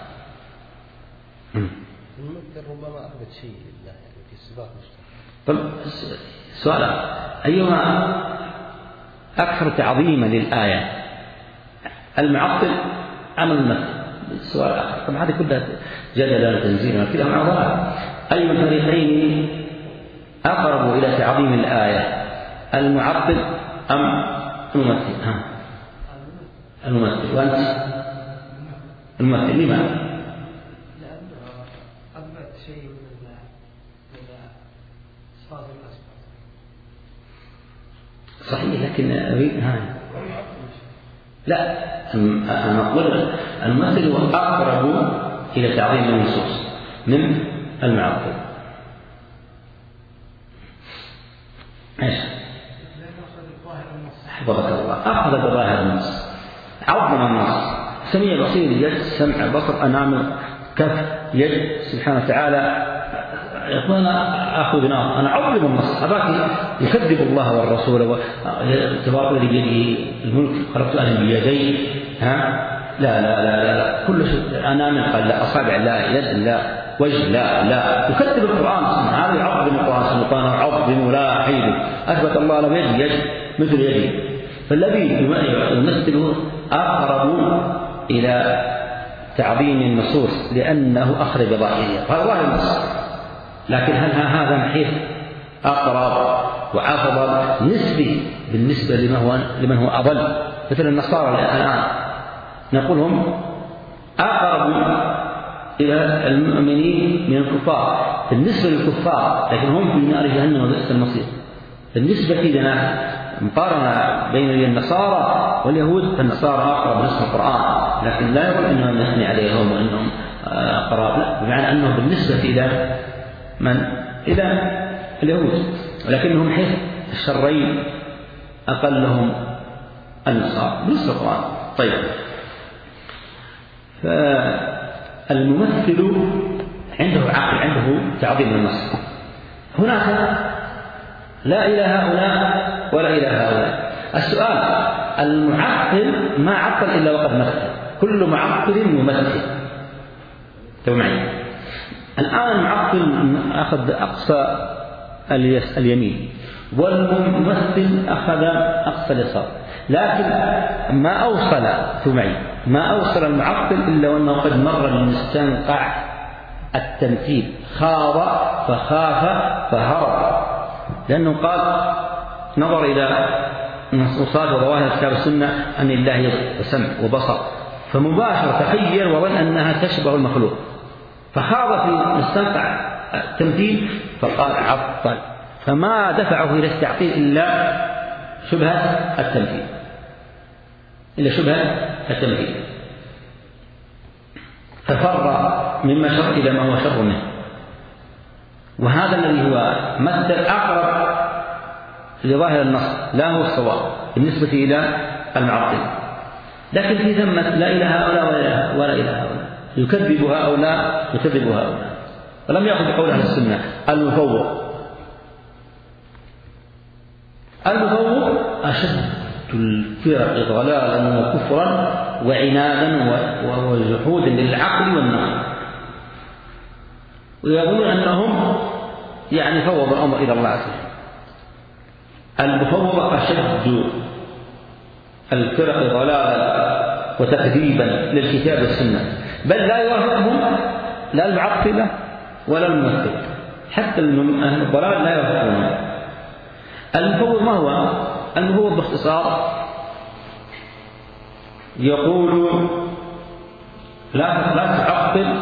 الممثل ربما أثبت شيء لله يعني في الصفات مشتركة. طب سؤال، أيهما أكثر تعظيما للآية، المعطل أم الممثل؟ السؤال آخر. طبعا هذه كلها جدل وتنزيل كلها مع ضلال. أي الفريقين أقرب إلى تعظيم الآية، المعطل أم الممثل؟ ها الممثل. وأنت؟ الممثل. لماذا؟ صحيح، لكن ها لا، أنا أقول الممثل هو أقرب إلى تعظيم النصوص من المعطل. إيش؟ حفظك الله، أخذ بظاهر النص، عظم النص، سميع بصير، يد، سمع، بصر، أنام، كف، يد، سبحانه وتعالى. يقول أنا أخذ نار، أنا أعظم النص، هذاك يكذب الله والرسول، تبارك الذي بيده الملك، خلقت آدم بيديه، ها لا لا لا لا كل شيء، أنا من قال لا، أصابع لا، يد لا، وجه لا لا، يكذب القرآن. هذا يعظم القرآن، سبحانه يعظم لا حيد، أثبت الله له يد، يد مثل يده. فالذي يمثله أقرب إلى تعظيم النصوص لأنه أخرج ظاهرها، فهو النص. لكن هل هذا محيط أقرب وأفضل نسبي بالنسبة لمن هو لمن هو أضل؟ مثل النصارى الآن نقول هم أقرب إلى المؤمنين من الكفار بالنسبة للكفار، لكن هم في نار جهنم وبئس المصير. بالنسبة لنا مقارنة بين النصارى واليهود، فالنصارى أقرب نصف القرآن، لكن لا يقول أنهم نثني عليهم وأنهم قراب، لا، بمعنى أنه بالنسبة إلى من؟ إلى اليهود، ولكنهم حيث الشرين أقلهم النصارى بنص القرآن. طيب، فالممثل عنده عقل، عنده تعظيم النص. هناك لا إلى هؤلاء ولا إلى هؤلاء. السؤال: المعطل ما عطل إلا وقد مثل، كل معطل ممثل. تو معي الآن المعطل أخذ أقصى اليمين، والممثل أخذ أقصى اليسار، لكن ما أوصل ثم معي ما أوصل المعطل إلا وأنه قد مر المستنقع التمثيل، خاض فخاف فهرب، لأنه قال نظر إلى نصوصات وظواهر كتاب السنة أن لله يد وسمع وبصر، فمباشر تخيل وظن أنها تشبه المخلوق، فخاض في مستنقع التمثيل فقال عطل، فما دفعه إلى التعطيل إلا شبهة التمثيل إلا شبهة التمثيل ففر مما شر إلى ما هو شر منه. وهذا الذي هو مثل أقرب لظاهر النص، لا هو الصواب بالنسبة إلى المعطل. لكن في ثمة لا إلى هؤلاء ولا إلى هؤلاء، يكذب هؤلاء يكذب هؤلاء، ولم يأخذ بقول أهل السنة. المفوض المفوض أشد الفرق ضلالا وكفرا وعنادا وجحودا للعقل والنقل، ويقولون أنهم يعني فوض الأمر إلى الله عز وجل. المفوض أشد الفرق ضلالا وتكذيبا للكتاب والسنة، بل لا يوافقهم لا المعطلة ولا الممثل، حتى أهل الضلال لا يوافقهم. المفوض ما هو؟ المفوض باختصار يقول لا لا تعطل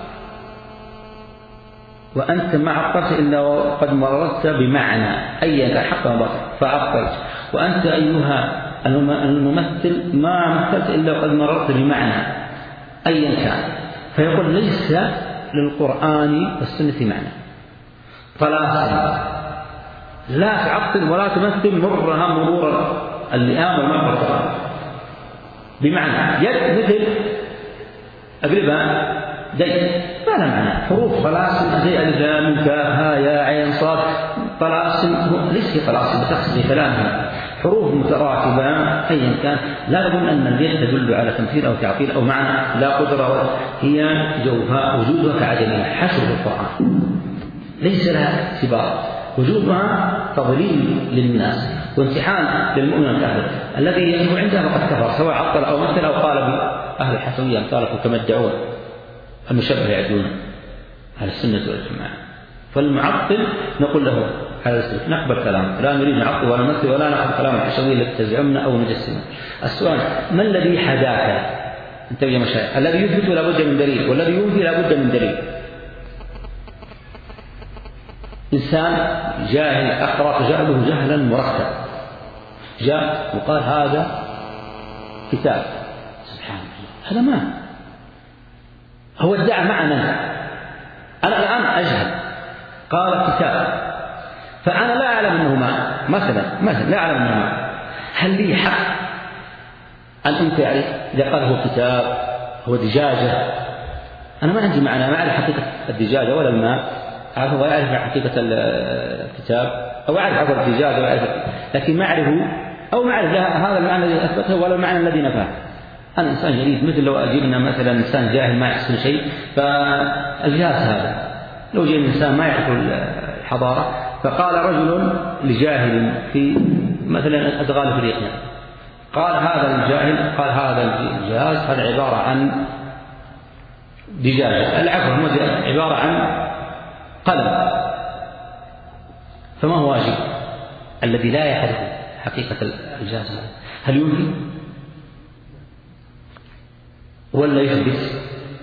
وأنت ما عطلت إلا وقد مررت بمعنى أيا كان حق وباطل فعطلت، وأنت أيها الممثل ما مثلت إلا وقد مررت بمعنى أيا كان. فيقول ليس للقرآن والسنة معنى، طلاسم لا تعطل ولا تمثل مرها مرور اللئام والمعبر بمعنى يد مثل أقلبها دي ما لها معنى، حروف طلاسم زي ألف لام كاف ها يا عين صاد، طلاسم ليس هي طلاسم بتقصد كلامها حروف متراكبة أيا كان. لا نقول أن اليد تدل على تمثيل أو تعطيل أو معنى لا قدرة، هي جوفاء وجودها كعدمها حشو في القرآن ليس لها اعتبار، وجودها تضليل للناس وامتحان للمؤمن والكافر. الذي يجب عنده فقد كفر سواء عطل أو مثل أو قال بأهل الحسوية أمثالكم كما ادعون المشبه يعدون أهل السنة والجماعة. فالمعطل نقول له هذا نقبل كلام، لا نريد نعطل ولا نمثل ولا نأخذ كلام الحسوية التي تزعمنا أو نجسمنا. السؤال: ما الذي حداك أنت يا مشايخ؟ الذي يثبت لابد من دليل، والذي ينفي لابد من دليل. إنسان جاهل أقرأ جهله جهلا مركب جاء وقال هذا كتاب، سبحان الله هذا ما هو ادعى معنى، أنا الآن أجهل قال كتاب فأنا لا أعلم أنه ما مثلا مثلا لا أعلم أنه ما، هل لي حق أن أنكر عليه إذا قال هو كتاب هو دجاجة؟ أنا ما عندي معنى، ما أعرف حقيقة الدجاجة ولا الماء، أعرف وأعرف حقيقة الكتاب أو أعرف عبر الدجاجة وأعرف، لكن ما أعرفه أو ما أعرف هذا المعنى الذي أثبته ولا المعنى الذي نفاه. أنا إنسان جديد، مثل لو أجيبنا مثلا إنسان جاهل ما يحسن شيء فالجهاز هذا، لو جاء إنسان ما يعرف الحضارة فقال رجل لجاهل في مثلا أدغال أفريقيا قال هذا الجاهل قال هذا الجهاز هذا عبارة عن دجاجة، العفو عبارة عن قلم، فما هو واجب الذي لا يعرف حقيقة الجهاز هذا؟ هل ينفي ولا يثبت؟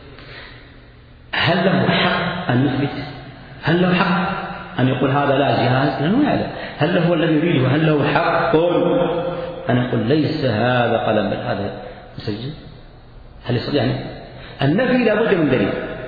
هل له حق أن يثبت؟ هل له حق أن يقول هذا لا جهاز؟ لأنه يعلم. هل له الذي يريده؟ هل له حق أن يقول ليس هذا قلم بل هذا مسجل؟ هل يستطيع؟ يعني النفي لا بد من دليل،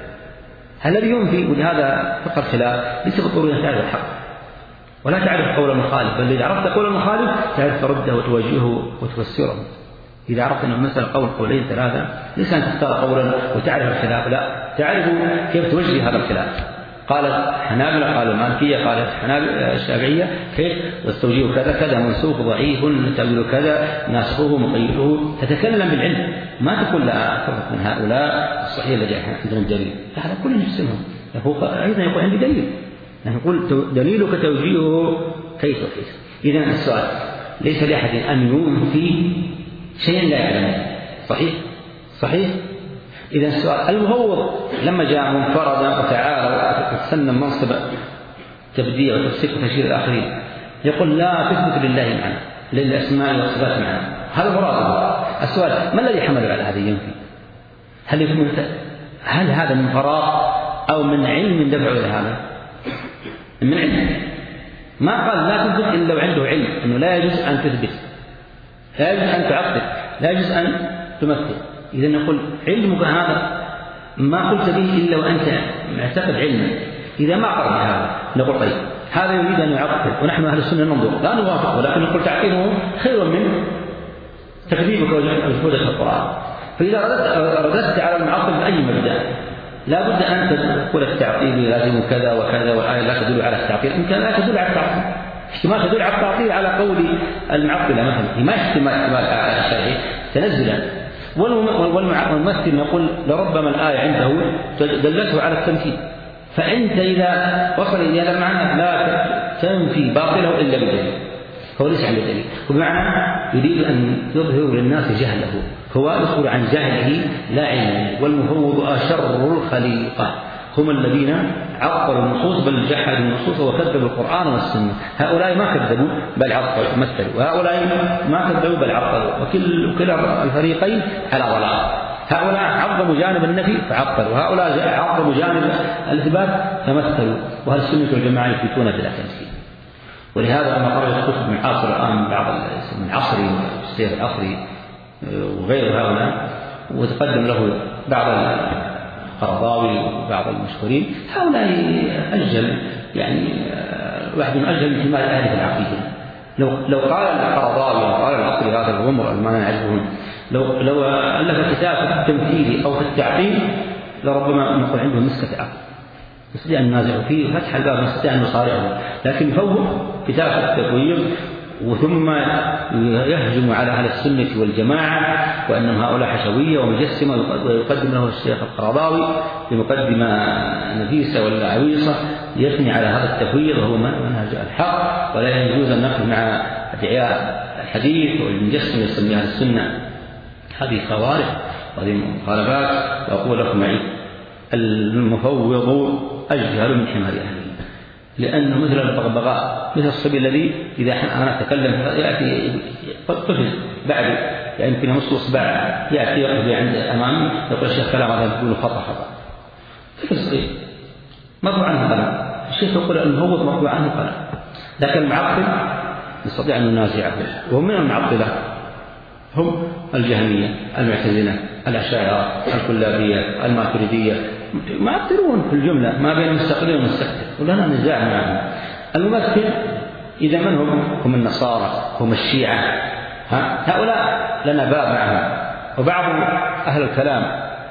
الذي ينفي، ولهذا فقه الخلاف ليس بالضرورة أن تعرف الحق ولا تعرف قول المخالف، بل إذا عرفت قول المخالف تعرف ترده وتوجهه وتفسره. إذا عرفت أنه مثلا قول قولين ثلاثة ليس أن تختار قولا وتعرف الخلاف، لا، تعرف كيف توجه هذا الخلاف. قال الحنابلة، قال المالكية، قال الشافعية، كيف تستوجيه كذا كذا منسوخ ضعيف تأويل كذا ناسخه مقيده، تتكلم بالعلم، ما تقول لا فرق من هؤلاء الصحيح الذي عندهم دليل، هذا كله يحسنهم، أيضا يقول عندي دليل، نقول دليلك توجيهه كيف وكيف. إذا السؤال ليس لأحد أن ينفي شيئا لا يعلمه، صحيح صحيح. إذا السؤال المفوض لما جاء منفردا وتعالى وتسنم منصب تبديع وتفسير وتشير الآخرين يقول لا تثبت لله معنى للأسماء والصفات معنى، هذا مراده. السؤال ما الذي حمله على هذا ينفي؟ هل يكون هل هذا من فراغ أو من علم دفعه إلى هذا؟ من علم. ما قال لا تثبت إلا وعنده علم أنه لا يجوز أن تثبت، لا يجوز أن تعطل، لا يجوز أن تمثل. إذا نقول علمك هذا ما قلت به إلا وأنت معتقد علما. إذا ما قرأ هذا نقول طيب هذا يريد أن يعطل، ونحن أهل السنة ننظر لا نوافق، ولكن نقول تعطيله خير من تكذيبك وجهودك في القرآن. فإذا رددت على المعطل بأي مبدأ لا بد أن تقول التعطيل لازم كذا وكذا والآية لا تدل على التعطيل، إن كان لا تدل على التعطيل، احتمال تدل على التعطيل على قول المعطلة مثلا، ما احتمال احتمال على الشرعي تنزلا. والممثل يقول لربما الآية عنده دلته على التمثيل، فأنت إذا وصل إلى هذا المعنى لا تنفي باطله إلا بدليل، هو ليس عنده دليل، وبمعنى يريد أن يظهر للناس جهله، هو يخبر عن جهله لا علمه. والمفوض أشر الخليقة هم الذين عطلوا النصوص بل جحدوا النصوص وكذبوا القرآن والسنة. هؤلاء ما كذبوا بل عطلوا مثلوا، وهؤلاء ما كذبوا بل عطلوا، وكل كلا الفريقين على ضلال. هؤلاء عظموا جانب النفي فعطلوا، هؤلاء عظموا جانب الإثبات فمثلوا، وهل السنة والجماعة يثبتون بلا تمثيل. ولهذا لما قرأت الكتب من عصر الآن بعض من عصري والسير العصري وغير هؤلاء وتقدم له بعض القرضاوي وبعض المشهورين، هؤلاء أجل يعني واحد من أجل من حماية أهل العقيدة. لو لو قال القرضاوي أو قال العصري هذا الغمر ما نعرفهم، لو لو ألف كتاب في التمثيل أو في التعطيل لربما نقول عنده مسكة عقل، نستطيع أن ننازع فيه فتح الباب، نستطيع أن نصارعه، لكن يفوق كتاب التكوير وثم يهجم على أهل السنة والجماعة وأنهم هؤلاء حشوية ومجسمة، ويقدم له الشيخ القرضاوي بمقدمة نفيسة ولا عويصة يثني على هذا التكوير وهو منهج الحق، ولا يجوز النقل مع أدعياء الحديث والمجسم يسمي أهل السنة. هذه خوارج وهذه مخالفات. وأقول لكم معي المفوض أجهل من حمار أهله، لأنه مثل البغبغاء، مثل الصبي الذي إذا أنا أتكلم يأتي طفل بعد يعني يمكن نص إصبع يأتي يقضي عند أمامي يقول الشيخ كلام هذا يقول خطأ خطأ، طفل صغير مرفوع عنه قلم، الشيخ يقول المفوض مرفوع عنه قلم، لكن المعطل نستطيع أن ننازعه. ومن المعطلة هم الجهمية، المعتزلة، الأشاعرة، الكلابية، الماتريدية، معطلون في الجملة ما بين المستقل والمستكبر، ولنا نزاع معهم. الممثل إذا من هم؟ هم النصارى، هم الشيعة، هؤلاء لنا باب معهم. وبعض أهل الكلام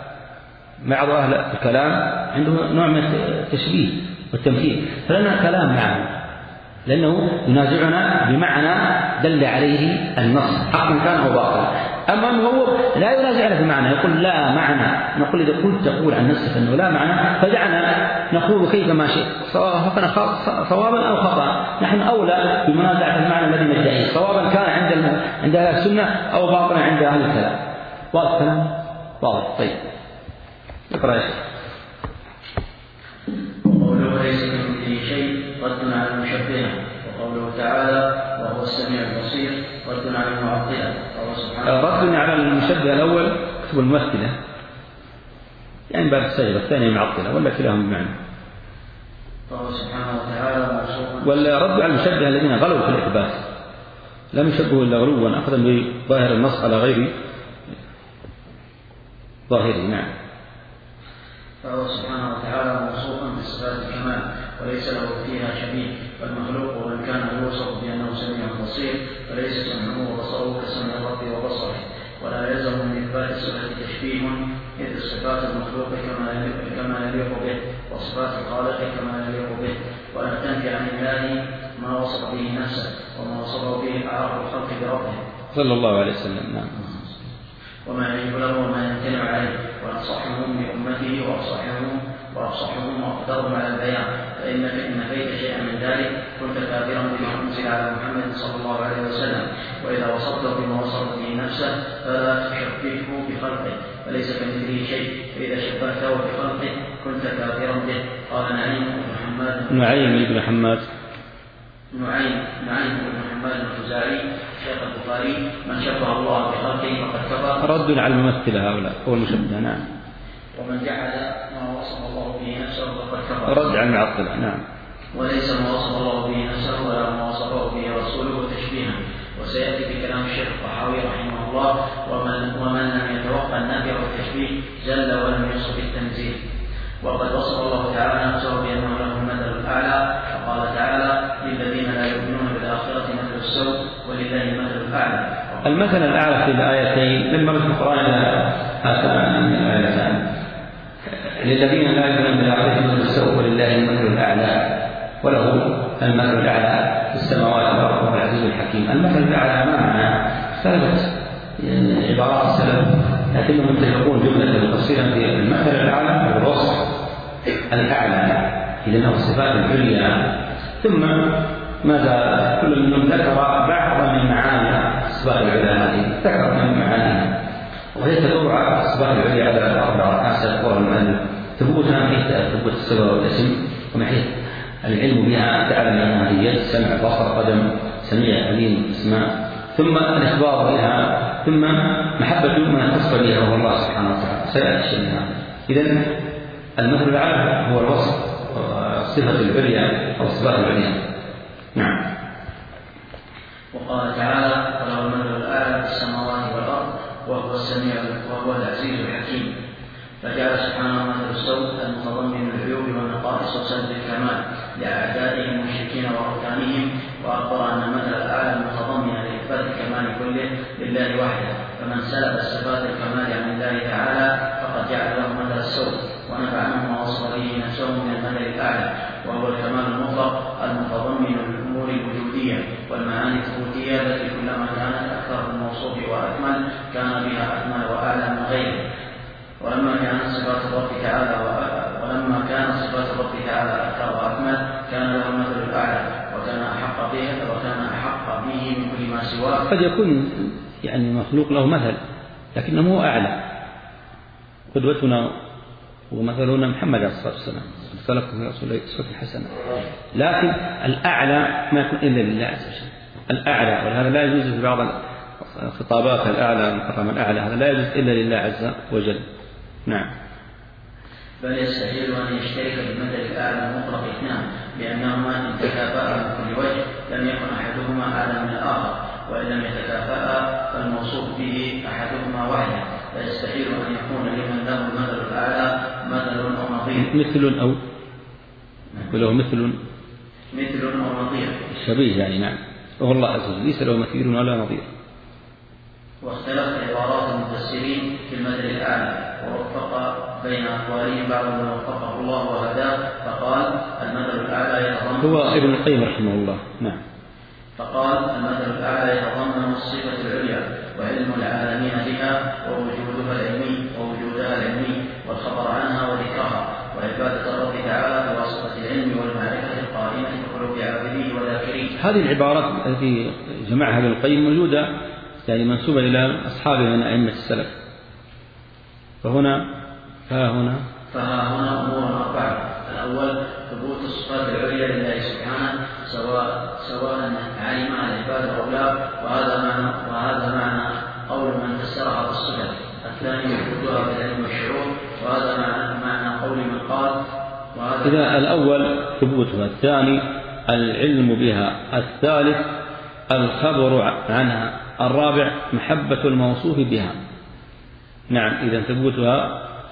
بعض أهل الكلام عنده نوع من التشبيه والتمثيل، فلنا كلام معهم لأنه ينازعنا بمعنى دل عليه النص حقا كان أو باطلا. أما هو لا ينازعنا بمعنى، يقول لا معنى، نقول إذا كنت تقول عن نفسك أنه لا معنى فدعنا نقول كيف ما شئت صوابا أو خطأ، نحن أولى بمنازعة المعنى الذي ندعيه، صوابا كان عند عند أهل السنة أو باطلا عند أهل الكلام. واضح الكلام؟ واضح. طيب اقرأ يا شيخ. وقوله ليس كمثله شيء رد على المشبهة، وقوله تعالى وهو السميع البصير رد على المعطلة. رد على المشبهة الأول اكتب الممثلة يعني بعد السجدة، الثانية معطلة ولا كلاهم بمعنى. فهو سبحانه وتعالى موصوف. ولا رد على المشبهة الذين غلوا في الإثبات، لم يشبهوا إلا غلوا أخذا بظاهر النص على غير ظاهره. نعم. فهو سبحانه وتعالى موصوفا بصفات الكمال وليس له فيها شبيه، والمخلوق وإن كان يوصف بأنه سميع بصير فليس سمعه وبصره كسمع الرب وبصره، ولا يلزم من إثبات الصفة تشبيه، إذ صفات المخلوق كما يليق به وصفات الخالق كما يليق به، ولا تنفي عن الله ما وصف به نفسه وما وصفه به أعرف الخلق بربه صلى الله عليه وسلم. نعم. وما يجب له وما يمتنع عليه، وأنصحهم بأمته وأفصحهم وأفصحهم وأقدرهم على البيان، فإنك إن نفيت شيئا من ذلك كنت كافرا بما أنزل على محمد صلى الله عليه وسلم، وإذا وصفته بما وصف به نفسه فلا تشبهه بخلقه فليس كمثله شيء، فإذا شبهته بخلقه كنت كافرا به. قال نعيم بن حماد نعيم بن حماد نعيم نعيم بن حماد الخزاعي شيخ البخاري: من شبه الله بخلقه فقد كفر. رد على الممثل هؤلاء هو المشبه. نعم. ومن جعل ما وصف الله به نفسه فقد كفر. رد على المعطلة. نعم. وليس ما وصف الله به نفسه ولا ما وصفه به رسوله تشبيها. وسيأتي في كلام الشيخ الطحاوي رحمه الله: ومن, ومن لم يتوقع النفي والتشبيه جل ولم يصف التنزيل. وقد وصف الله تعالى نفسه بأنه له المثل الأعلى، فقال تعالى: للذين لا يؤمنون بالآخرة مثل السوء ولله المثل الأعلى. المثل الأعلى في الآيتين لما في القرآن هاتان الآيتان: للذين لا يؤمنون بالآخرة مثل السوء ولله المثل الأعلى وله المثل الأعلى في السماوات والأرض وهو العزيز الحكيم. المثل الأعلى ما معناه؟ اختلفت عبارات السلف لكنهم متفقون جملة تفصيلا في المثل الأعلى والوصف الأعلى لأنه الصفات العليا. ثم ماذا كل منهم ذكر بعضا من معاني الصفات العليا هذه، ذكر من معانيها، وهي تدور على الصفات العليا على أربعة أساس وهو المؤلف ثبوتها من حيث ثبوت الصفة والاسم، ومن حيث العلم بها تعلم أنها هي يد سمع بصر قدم سميع عليم اسماء، ثم الإخبار بها، ثم محبة من يتصف بها وهو الله سبحانه وتعالى. سيأتي الشيء من هذا. إذن المثل الأعلى هو الوصف الصفة العليا أو الصفات العليا. نعم. وقال تعالى: وله المثل الأعلى في السماوات والأرض وهو السميع وهو العزيز الحكيم. فجعل سبحانه مثل الصوت المتضمن العيوب والنقائص وسلب الكمال لأعدائهم المشركين وأركانهم، وأخبر أن المثل الأعلى المتضمن لإثبات الكمال كله لله وحده، فمن سلب صفات الكمال عن الله تعالى فقد جعل له مثل الصوت ونفى عنه ما وصف به نفسه من المثل الأعلى، وهو الكمال المطلق المتضمن للأمور الوجودية والمعاني الثبوتية التي كلما كانت أكثر الموصوف وأكمل كان بها أكمل وأعلى من غيره. ولما كانت صفات الرب تعالى ولما كانت صفات الرب تعالى أكثر وأكمل كان له المثل الأعلى وكان أحق به وكان أحق به من كل ما سواه. قد يكون يعني مخلوق له مثل لكنه هو أعلى. قدوتنا ومثلنا محمد عليه الصلاة والسلام خلقكم يا رسول الله أسوة حسنة، لكن الأعلى ما يكون إلا لله عز وجل. الأعلى، ولهذا لا يجوز في بعض الخطابات الأعلى المقام الأعلى، هذا لا يجوز إلا لله عز وجل. نعم. بل يستحيل أن يشترك بالمثل الأعلى المطلق اثنان، لأنهما إن تكافأا من كل وجه لم يكن أحدهما أعلى من الآخر، وإن لم يتكافأا فالموصوف به أحدهما وحده، فيستحيل أن يكون لمن له المثل الأعلى مثل أو نظير. مثل أو وله مثل مثل أو نظير شبيه يعني. نعم. وهو الله عز وجل ليس له مثيل ولا نظير. واختلفت عبارات المفسرين في المثل الأعلى، ووفق بين أقوالهم بعض من وفقه الله وهداه فقال: المثل الأعلى يتضمن هو ابن القيم رحمه الله. نعم. فقال: المثل الأعلى يتضمن الصفة العليا وعلم العالمين بها ووجودها العلمي ووجودها العلمي والخبر عنها وذكرها وعبادة الرب تعالى بواسطة العلم والمعرفة القائمة بقلوب عابديه وذاكريه. هذه العبارات التي جمعها ابن القيم موجودة يعني منسوبة إلى أصحابه من أئمة السلف. فهنا فها هنا فها هنا أمور أربعة. الأول ثبوت الصفات العليا لله سبحانه سواء سواء علم العباد أو لا، وهذا معنى وهذا معنى قول من فسرها بالصفة. الثاني وجودها بالعلم والشعور، وهذا معنى معنى قول من قال إذا الأول ثبوتها، الثاني العلم بها، الثالث الخبر عنها، الرابع محبة الموصوف بها. نعم. إذا ثبوتها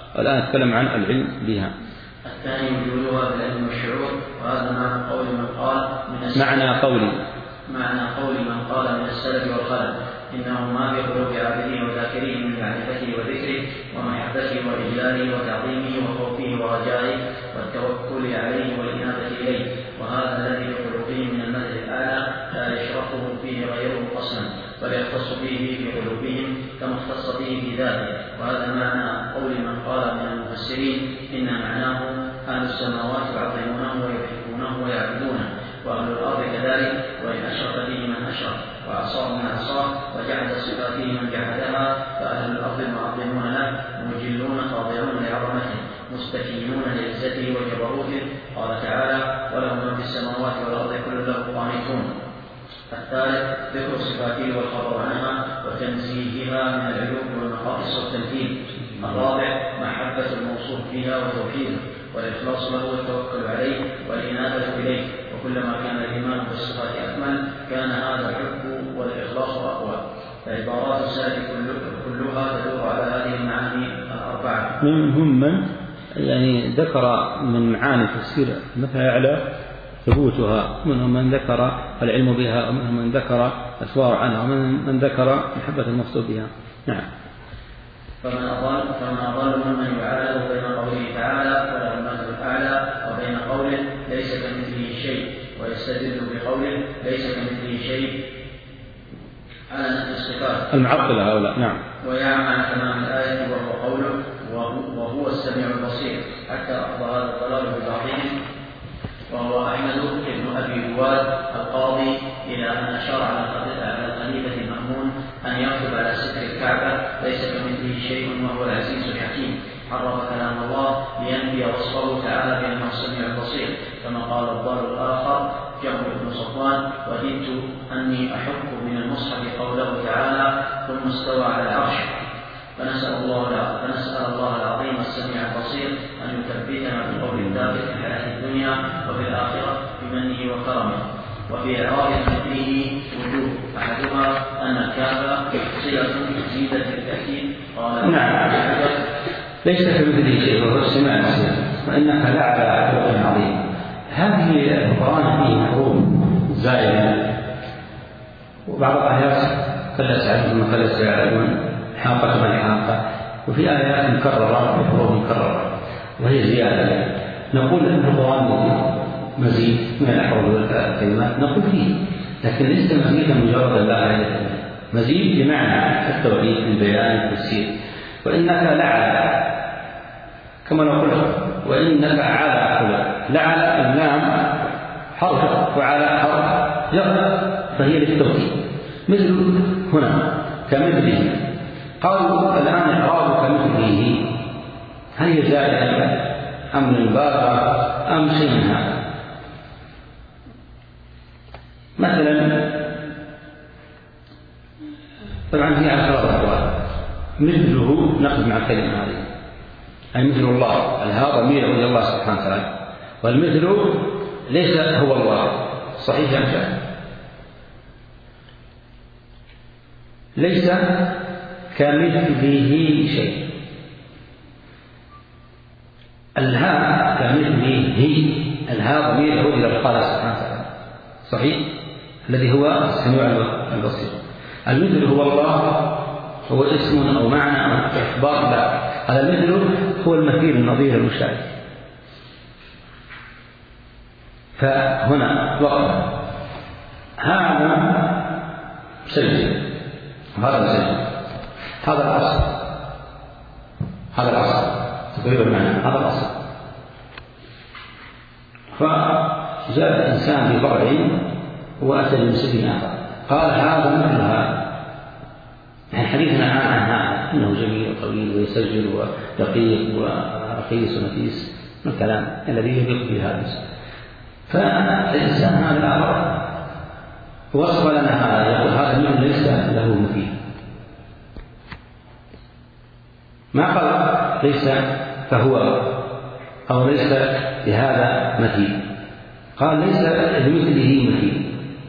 والآن نتكلم عن العلم بها. الثاني وجودها بالعلم والشعور، وهذا معنى قول من قال من معنى قولي معنى قول من قال من السلف والخلف إنه ما في قلوب عابده وذاكريه من معرفته وذكره ومحبته وإجلاله وتعظيمه وخوفه ورجائه والتوكل عليه والإنابة إليه، وهذا الذي في قلوبهم من المدد الأعلى لا يشرفه فيه غيره قصما، بل يختص به في قلوبهم كما اختص به في ذاته. وهذا معنى قول من قال من المفسرين إن معناه أهل السماوات يعظمونه ويحبونه ويعبدونه، وأهل الأرض كذلك، وإن أشرك به من أشرك وعصاه من عصاه وجعل صفاته من جحدها، فأهل الأرض معظمون له مجلون خاضعون لعظمته مستكينون لعزته وجبروته. قال تعالى: وله من في السماوات والأرض كل له قانتون. الثالث ذكر صفاته والخبر عنها وتنزيهها من العيوب والنقائص والتمثيل. الرابع محبة الموصوف بها وتوحيده والإخلاص له والتوكل عليه والإنابة إليه، وكلما كان الإيمان بالصفات أكمل كان هذا الحب والإخلاص أقوى. فعبارات السلف كلها تدور على هذه المعاني الأربعة. منهم من يعني ذكر من معاني تفسير مثل على ثبوتها، منهم من ذكر العلم بها، ومنهم من ذكر السؤال عنها، ومن من ذكر محبة المقصود بها. نعم. فمن أضل فمن أضل ممن يعارض بين قوله تعالى وله المثل الأعلى وبين قوله ليس كمثله شيء، ويستدل بقوله ليس كمثله شيء على نفي الصفات المعطلة هؤلاء. نعم. ويعمى عن تمام الآية وهو قوله وهو السميع البصير، حتى أفضى هذا الضلال ببعضهم، وهو أحمد بن أبي دواد القاضي إلى أن أشار على الخليفة المأمون أن يكتب على ستر الكعبة ليس كمثله شيء وهو العزيز الحكيم، حرف كلام الله لينفي وصفه تعالى بأنه السميع البصير، كما قال الضال الآخر جمع بن صفوان: وددت أني أحق من المصحف قوله تعالى ثم استوى على العرش. فنسأل الله فنسأل الله العظيم السميع البصير أن يثبتنا بالقول الثابت في الحياة الدنيا وفي الآخرة بمنه وكرمه. وفي إعراب مثله وجوه، أحدها أن الكاف صلة جديدة بالتأكيد. قال: نعم، ليس كمثله شيء وهو السميع البصير وإنك لعلى خلق عظيم. هذه القرآن فيه حروف زائدة، وبعض الآيات فلس عليهم فلس يعلمون حاقة من حاقة، وفي آيات مكررة وحروف مكررة وهي زيادة. نقول أن القرآن مزيد من الأحرف والكلمات، نقول فيه، لكن ليس مزيدا مجرد لا غير، مزيد بمعنى التوحيد البيان التفسير. وإنك لعلى كما نقول وإنك على خلق، لعلى اللام حرف وعلى حرف جر فهي للتوكيد، مثل هنا كمثله. قالوا الآن إعراب كمثله هل هي زائدة أم للبالغة أم شيء من هذا؟ مثلا طبعا هي على ثلاث أقوال. مثله نقص مع الكلمة هذه، أي مثل الله، هذا ضمير إلى الله سبحانه وتعالى، والمثل ليس هو الله. صحيح يا مشاهد؟ ليس كمثله شيء. الهاء كمثله هي، الهاء ضمير يعود إلى الله سبحانه وتعالى، صحيح، الذي هو السميع البصير. المثل هو الله، هو اسم أو معنى أو إخبار، لا، هذا المثل هو المثيل النظير المشابه. فهنا وقف هذا سجن وهذا سجن، هذا الأصل، هذا الأصل تقريبا المعنى، هذا الأصل. فجاء الإنسان بفرع وأتى بمثل آخر قال هذا مثل هذا. يعني حديثنا الآن عن هذا أنه جميل وطويل ويسجل ودقيق ورخيص ونفيس من الكلام الذي يليق بهذا. فالإنسان هذا الأمر وصف لنا هذا، يقول هذا من ليس له مثيل، ما قال ليس فهو أو ليس بهذا مثيل، قال ليس لمثله مثيل.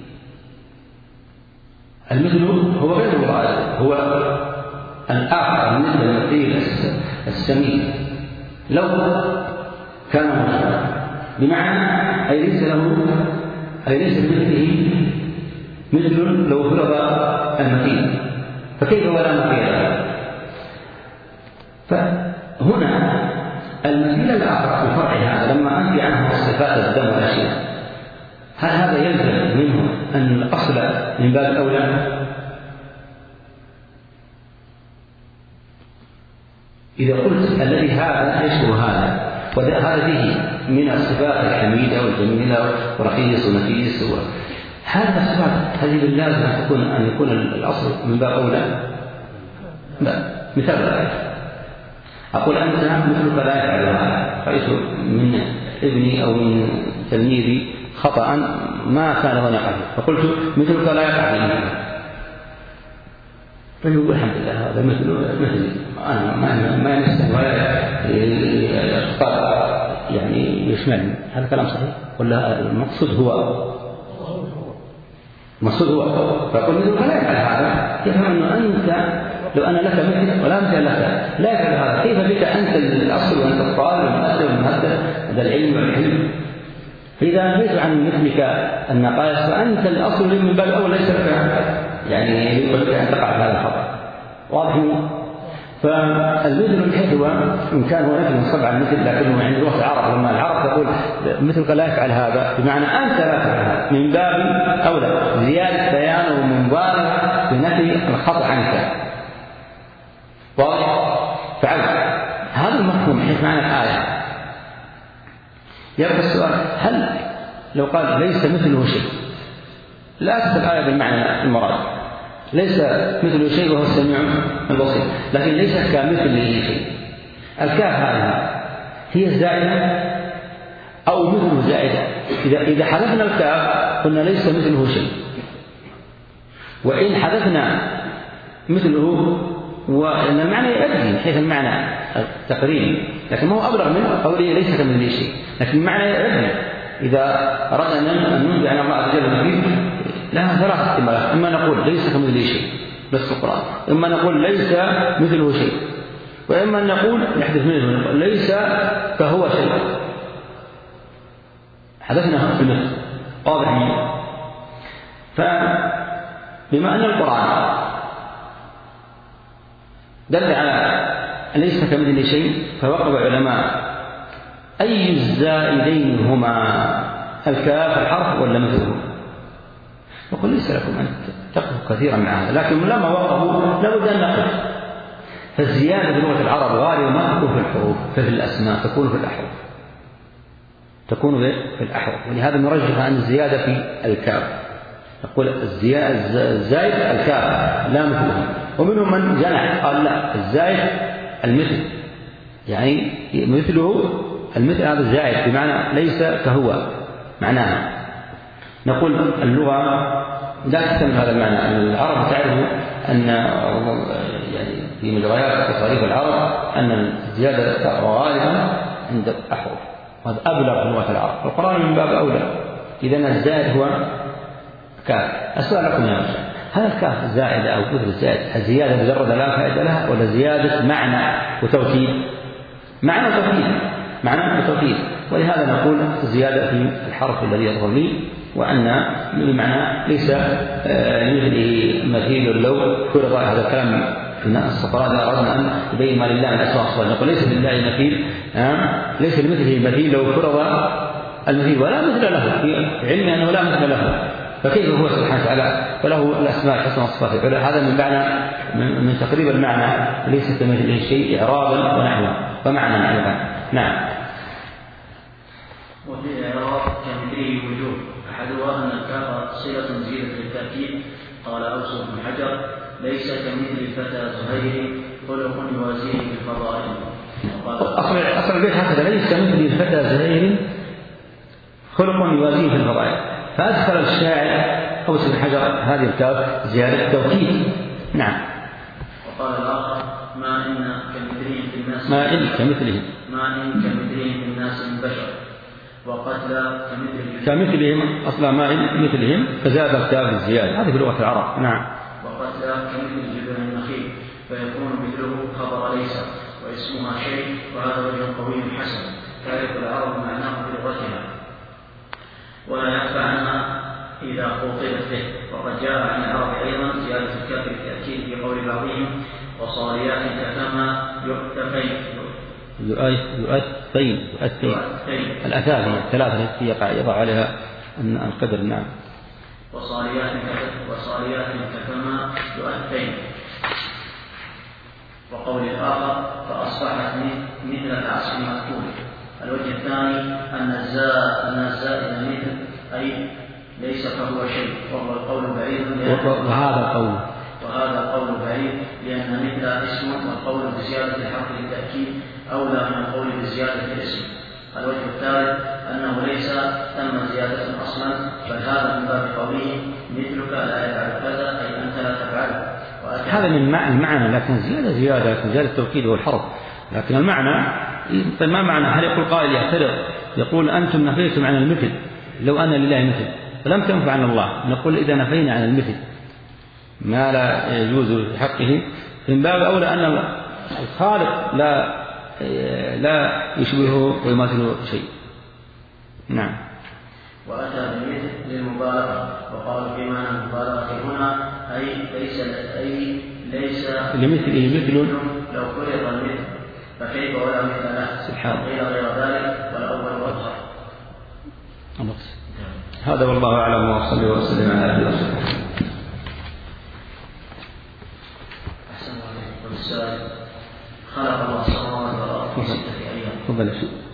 المثل هو غير المراد، هو الآخر مثل المثيل السميع لو كان مشبها، بمعنى أي ليس له أي ليس بمثله مثل لو فرض المثيل، فكيف ولا مثيل له؟ فهنا المثيل الآخر في فرع هذا لما أنفي عنه الصفات الدم والأشياء، هل هذا يلزم منه أن الأصل من باب الأولى؟ إذا قلت الذي هذا يشبه هذا وهذا فيه من الصفات الحميدة والجميلة ورخيص ونفيس، هذا الصفات هذه باللازم أن تكون أن يكون الأصل من باب أولى؟ لا. مثال ذلك أقول أنت مثلك لا يفعل هذا، رأيت من ابني أو من تلميذي خطأ ما كان هنا يقع، فقلت مثلك لا يفعل هذا، فيقول الحمد لله هذا مثل مثلي أنا ما ما يمسه ولا يخطأ يعني يشملني. هذا كلام صحيح ولا المقصود هو المقصود هو فأقول مثلك لا يفعل هذا، يفهم أنه أنت لو أنا لك مثل ولا مثل لك لا يفعل هذا، كيف بك أنت الأصل وأنت الطالب والمؤثر والمهدد هذا العلم والحلم؟ فإذا نفيت عن مثلك النقائص فأنت الأصل من باب الأول ليس لك يعني يقول لك أن تقع في هذا الخطأ. واضح؟ فالمثل من حيث هو إن كان هو نفي منصب عن المثل، لكنه عند لغة العرب لما العرب تقول مثلك لا يفعل هذا بمعنى أنت لا تفعل هذا من باب أولى، زيادة بيان ومبالغة بنفي الخطأ عنك. واضح؟ فعل هذا المفهوم حيث معنى الآية. يبقى السؤال هل لو قال ليس مثله شيء، لا تأتي الآية بالمعنى المراد، ليس مثله شيء وهو السميع البصير، لكن ليس كمثله شيء. الكاف هذه هي الزائدة أو مثله زائدة؟ إذا إذا حذفنا الكاف قلنا ليس مثله شيء، وإن حذفنا مثله وأن المعنى يؤدي حيث المعنى التقريبي، لكن ما هو أبلغ من قوله ليس كمثله شيء، لكن المعنى يؤدي. إذا أردنا أن ننبئ عن الله عز وجل لها ثلاث احتمالات، إما نقول ليس كمثله شيء بس القرآن، إما نقول ليس مثله شيء، وإما نقول يحدث منه ليس فهو شيء، حدثنا في المثل. واضح منه؟ فبما أن القرآن دل على ليس كمثله شيء، فوقف العلماء أي الزائدين هما الكاف الحرف ولا مثله؟ يقول ليس لكم أن تقفوا كثيرا مع هذا، لكن لما وقفوا لابد أن نقف. فالزيادة في لغة العرب غالبا ما تكون في الحروف، ففي الأسماء تكون في الأحرف، تكون في الأحرف، ولهذا نرجح أن الزيادة في الكاف، نقول الزائد الكاف لا مثله. ومنهم من جنح قال لا الزائد المثل، يعني مثله المثل هذا الزائد بمعنى ليس كهو معناها. نقول اللغة لا تستمر هذا المعنى، أن العرب تعرف أن يعني في مجريات تصاريف العرب أن الزيادة غالبا عند الأحرف، وهذا أبلغ في لغة العرب. القرآن من باب أولى. إذن الزائد هو كاف. السؤال لكم يا رجال، هل الكاف زائدة أو كثر الزائد الزيادة مجرد لا فائدة لها، ولا زيادة معنى وتوكيد؟ معنى وتوكيد، معنى وتوكيد. ولهذا نقول الزيادة في الحرف الذي يظهر لي، وأن بمعنى ليس لمثله مثيل لو فرض. هذا الكلام في الصفراء إذا أردنا أن نبين ما لله من أسماء الصفات نقول ليس لله مثيل، ليس لمثله مثيل لو فرض المثيل، ولا مثل له في علم أنه لا مثل له، فكيف هو سبحانه وتعالى فله الأسماء الحسنى والصفات العلى؟ هذا من معنى من تقريب المعنى ليس كمثله شيء إعرابا ونحوه ومعنى أيضا. نعم. وفي الإعراب كمثله وجوه، أحدها أن الكاف صلة زيادة للتأكيد. قال أوس بن حجر ليس كمثل الفتى زهير خلق يوازيه بالفضائل. أصل البيت هكذا ليس كمثل الفتى زهير خلق يوازيه في الفضائل، فأدخل الشاعر أوس بن حجر هذه الكاف زيادة توكيد. نعم. وقال الآخر ما إن كمثلهم في الناس ما إن كمثلهم ما إن كمثلهم في الناس من بشر، وقتل كمثلهم كمثلهم أصلا ما إن مثلهم فزاد الكاف الزيادة، هذه في لغة العرب. نعم. وقتل كمثل جبل النخيل فيكون مثله خبر ليس، واسمها شيء، وهذا وجه قوي حسن تعرف العرب معناه بلغتها ولا يخفى عنها إذا خوطبت به. وقد جاء عن العرب أيضا زيادة الكاف بالتأكيد في قول بعضهم وصاليات كما يؤتفين يؤتفين يؤتفين الأثاث هي الثلاثة التي يقع يضع عليها القدر. نعم. وصاليات وصاليات كما يؤتفين. وقول الآخر فأصبحت مثل العصر المذكور. الوجه الثاني أن الزاء أن الزائد مثل أي ليس فهو شيء، وهو القول بعيد وهذا القول وهذا القول بعيد لأن مثل اسم، والقول بزيادة الحرف للتأكيد أولى من القول بزيادة الاسم. الوجه الثالث أنه ليس ثم زيادة أصلا، بل هذا من باب قوله مثلك لا يفعل كذا أي أنت لا تفعله. هذا من المعنى، لكن زيادة زيادة لكن زيادة التوكيد والحرف، لكن المعنى ما معنى؟ هل يقول قائل يعترض يقول أنتم نفيتم عن المثل لو أن لله مثل فلم تنفع عن الله، نقول إذا نفينا عن المثل ما لا يجوز في حقه من باب أولى أن الخالق لا لا يشبهه ويماثله شيء. نعم. وأتى بمثل للمبالغة، وقالوا في معنى المبالغة هنا أي ليس أي ليس لمثله مثل لو فرض المثل فكيف ولا مثل له سبحانه غير غير ذلك والأول والأظهر. هذا والله أعلم، وصلى وسلم على نبينا محمد. أحسن الله والسائل خلق الله السماوات والأرض في ستة أيام.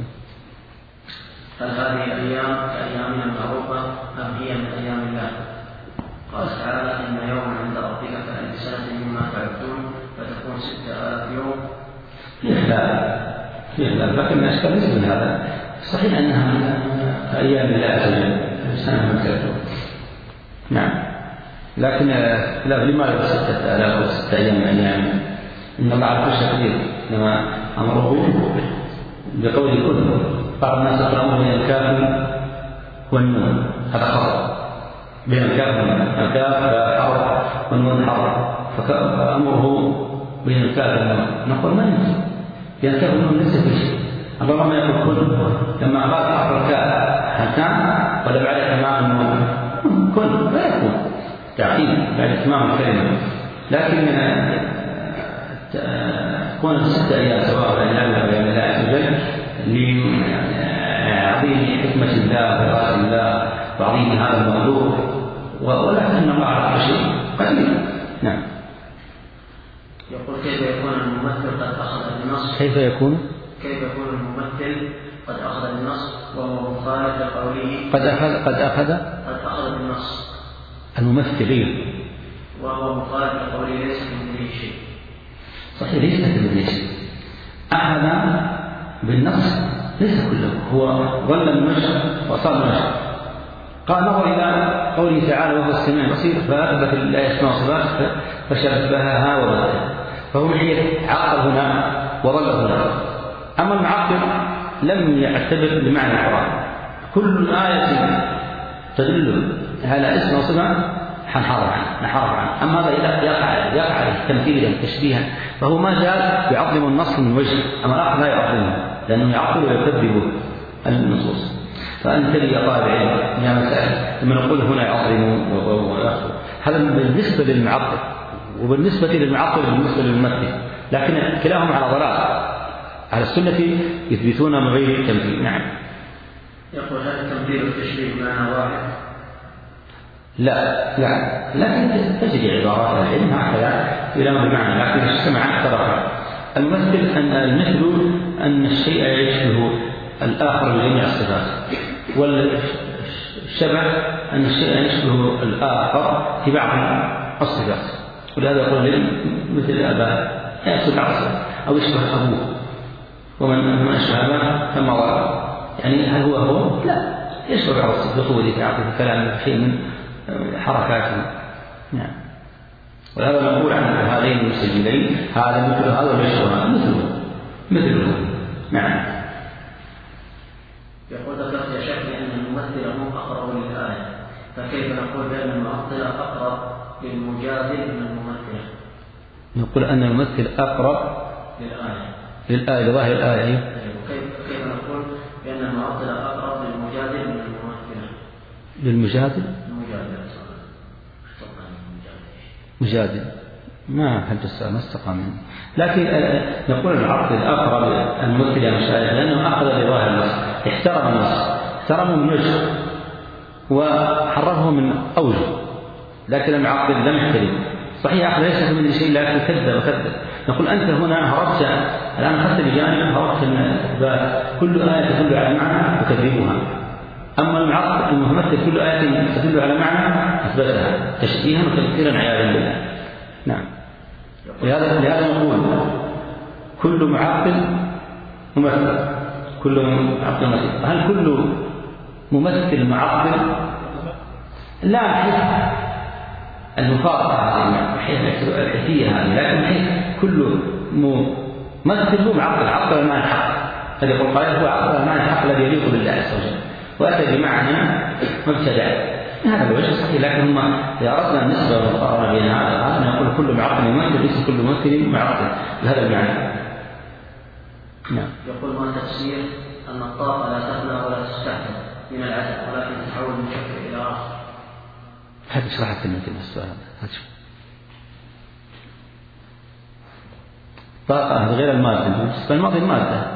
هل هذه الأيام كأيامنا المعروفة أم هي من أيام الله؟ قال تعالى إن يوما عند ربك كألف سنة مما تعدون فتكون ستة آلاف يوم. لا لا لكن الأشكال ليس من هذا، صحيح أنها من أيام الله عز وجل سنة من تعدون. نعم. لكن لا لماذا ستة آلاف وستة أيام من أيام؟ إن الله على كل شيء قدير، إنما أمره بقول كل بعض الناس يقرأون بين الكاف والنون، هذا خطأ. بين الكاف والنون، الكاف حرف والنون حرف، فأمره بين الكاف والنون نقول ما يمكن، لأن الكاف والنون ليس في شيء. الله ما يقول كل لما قال أخر الكاف هل كان ولا بعد تمام النون كل لا يكون تعقيد بعد تمام الكلمة، لكن تكون ستة أيام سواء أيام أو أيام الله عز وجل لعظيم حكمة الله وإرادة الله وعظيم هذا المخلوق، ولكن الله على كل شيء قدير. نعم. يقول كيف يكون الممثل قد أخذ بالنص؟ كيف يكون؟ كيف يكون الممثل قد أخذ بالنص وهو مخالف لقوله قد أخذ قد أخذ قد أخذ بالنص الممثلين وهو مخالف لقوله ليس كمثله شيء. صحيح ليس كمثله شيء. أخذ بالنص ليس كله، هو ظل المشهد وصار المشهد. قال نظر إلى قوله تعالى وهو السميع البصير فأثبت لله أسماء وصفات فشبهها ومثلها، فهو ناحية عقل هنا وظل هنا. أما المعقل لم يعتبر بمعنى القرآن، كل آية تدل على اسم وصفة حنحرف عنه نحرف عنه، أما هذا يقع يقع عليه تمثيلا تشبيها، فهو ما جاء يعظم النص من وجه، أما الآخر لا يعظمه لأنه يعقل ويكذب النصوص. فأنت لي يا طالب علم يا مسائل لما نقول هنا يعظم ويأخذ، هذا بالنسبة للمعقل، وبالنسبة للمعقل بالنسبة للممثل، لكن كلاهما على ضلال. على السنة يثبتون من غير تمثيل. نعم. يقول هل التمثيل والتشبيه معنى واحد؟ لا لا لكن تجري عبارات العلم هكذا إلى بمعنى، لكن اجتمع أكثرها. الممثل أن المثل أن الشيء يشبه الآخر بجميع الصفات، والشبه أن الشيء يشبه الآخر في بعض الصفات، ولهذا يقول مثل أباه يأخذ بعض الصفات أو يشبه أبوه، ومن أشبه أباه فما ضرر، يعني هل هو هو؟ لا، يشبه بعض الصفات بقوة تعطي كلام شيء من حركاته. نعم. وهذا نقول عن هذين المسجلين هذا مثل هذا ويشبه مثله مثله. نعم. يقول ذكرت يا شيخ أن الممثل هم أقرب للآية، فكيف نقول بأن المعطل أقرب للمجادل من الممثل؟ نقول أن الممثل أقرب للآية للآية لظاهر الآية. كيف كيف نقول بأن المعطل أقرب للمجادل من الممثل؟ للمجادل؟ المجادل مجادل ما حد السؤال ما استقام منه. لكن نقول العقل أقرب الممثل يا مشايخ لأنه أخذ بظاهر النص، احترم النص، احترمه من وجه وحرفه من أوجه، لكن المعقل لم يحترم. صحيح أخذ ليس من شيء لكن كذب وكذب. نقول أنت هنا هربت الآن أخذت بجانب هربت الإثبات، كل آية تدل على معنى تكذبها، أما المعقل المتمثل كل آية تدل على معنى أثبتها تشبيها وتمثيلا عياذا بالله. نعم. لهذا لهذا نقول كل معقل ممثل، كل معقل ممثل. هل كل ممثل معقل؟ لا، حيث المفارقة هذه حيث الحيثية هذه، لكن حيث كل ممثل هو معقل، عقل المعنى الحق. هذا يقول قائل هو عقل المعنى الحق الذي يليق بالله عز وجل، وأتى بمعنى مبتدع. هذا الوجه صحيح، لكن هم إذا أردنا النسبة والمقارنة بين هذا وهذا نقول كل معقل ممثل ليس كل ممثل معقل بهذا المعنى. نعم. يقول ما تفسير أن الطاقة لا تفنى ولا تستحدث من العدم ولكن تتحول من شكل إلى آخر؟ هذا شرحت كلمة السؤال هذا. طاقة غير المادة، بالنسبة للماضي المادة.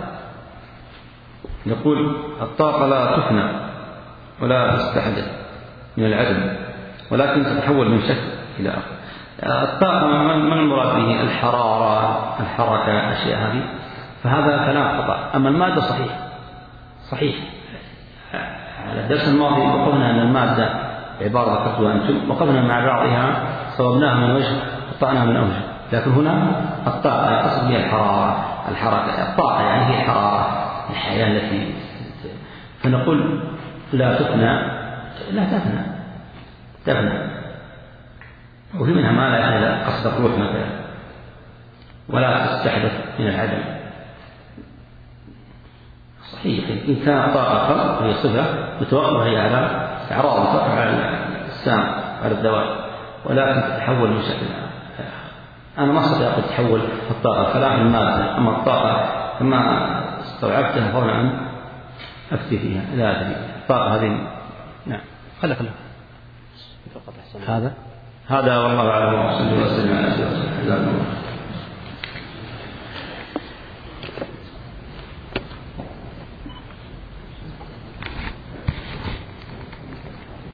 يقول الطاقة لا تفنى ولا تستحدث من العدم ولكن تتحول من شكل إلى آخر. الطاقة ما المراد به؟ الحرارة، الحركة، الأشياء هذه، فهذا كلام خطأ. أما المادة صحيح صحيح. على الدرس الماضي وقفنا أن المادة عبارة ذكرتها أنتم، وقفنا مع بعضها صوبناها من وجه قطعناها من أوجه، لكن هنا الطاقة يقصد بها الحرارة، الحركة. الطاقة يعني هي الحرارة، الحياة التي، فنقول لا تفنى، لا تفنى تفنى، وفي منها ما لا يعني قصد الروح مثلا، ولا تستحدث من العدم. صحيح إن كانت طاقة وهي صفة متوقفة هي على إعراض متوقفة على السام على الدواب، ولكن تتحول من شكل. أنا ما أستطيع أن تتحول الطاقة كلام المادة، أما الطاقة كما استوعبتها فضلا عن أفتي فيها لا أدري. الطاقة هذه نعم. خلق له هذا هذا والله أعلم. وصلى الله وسلم على سيدنا محمد.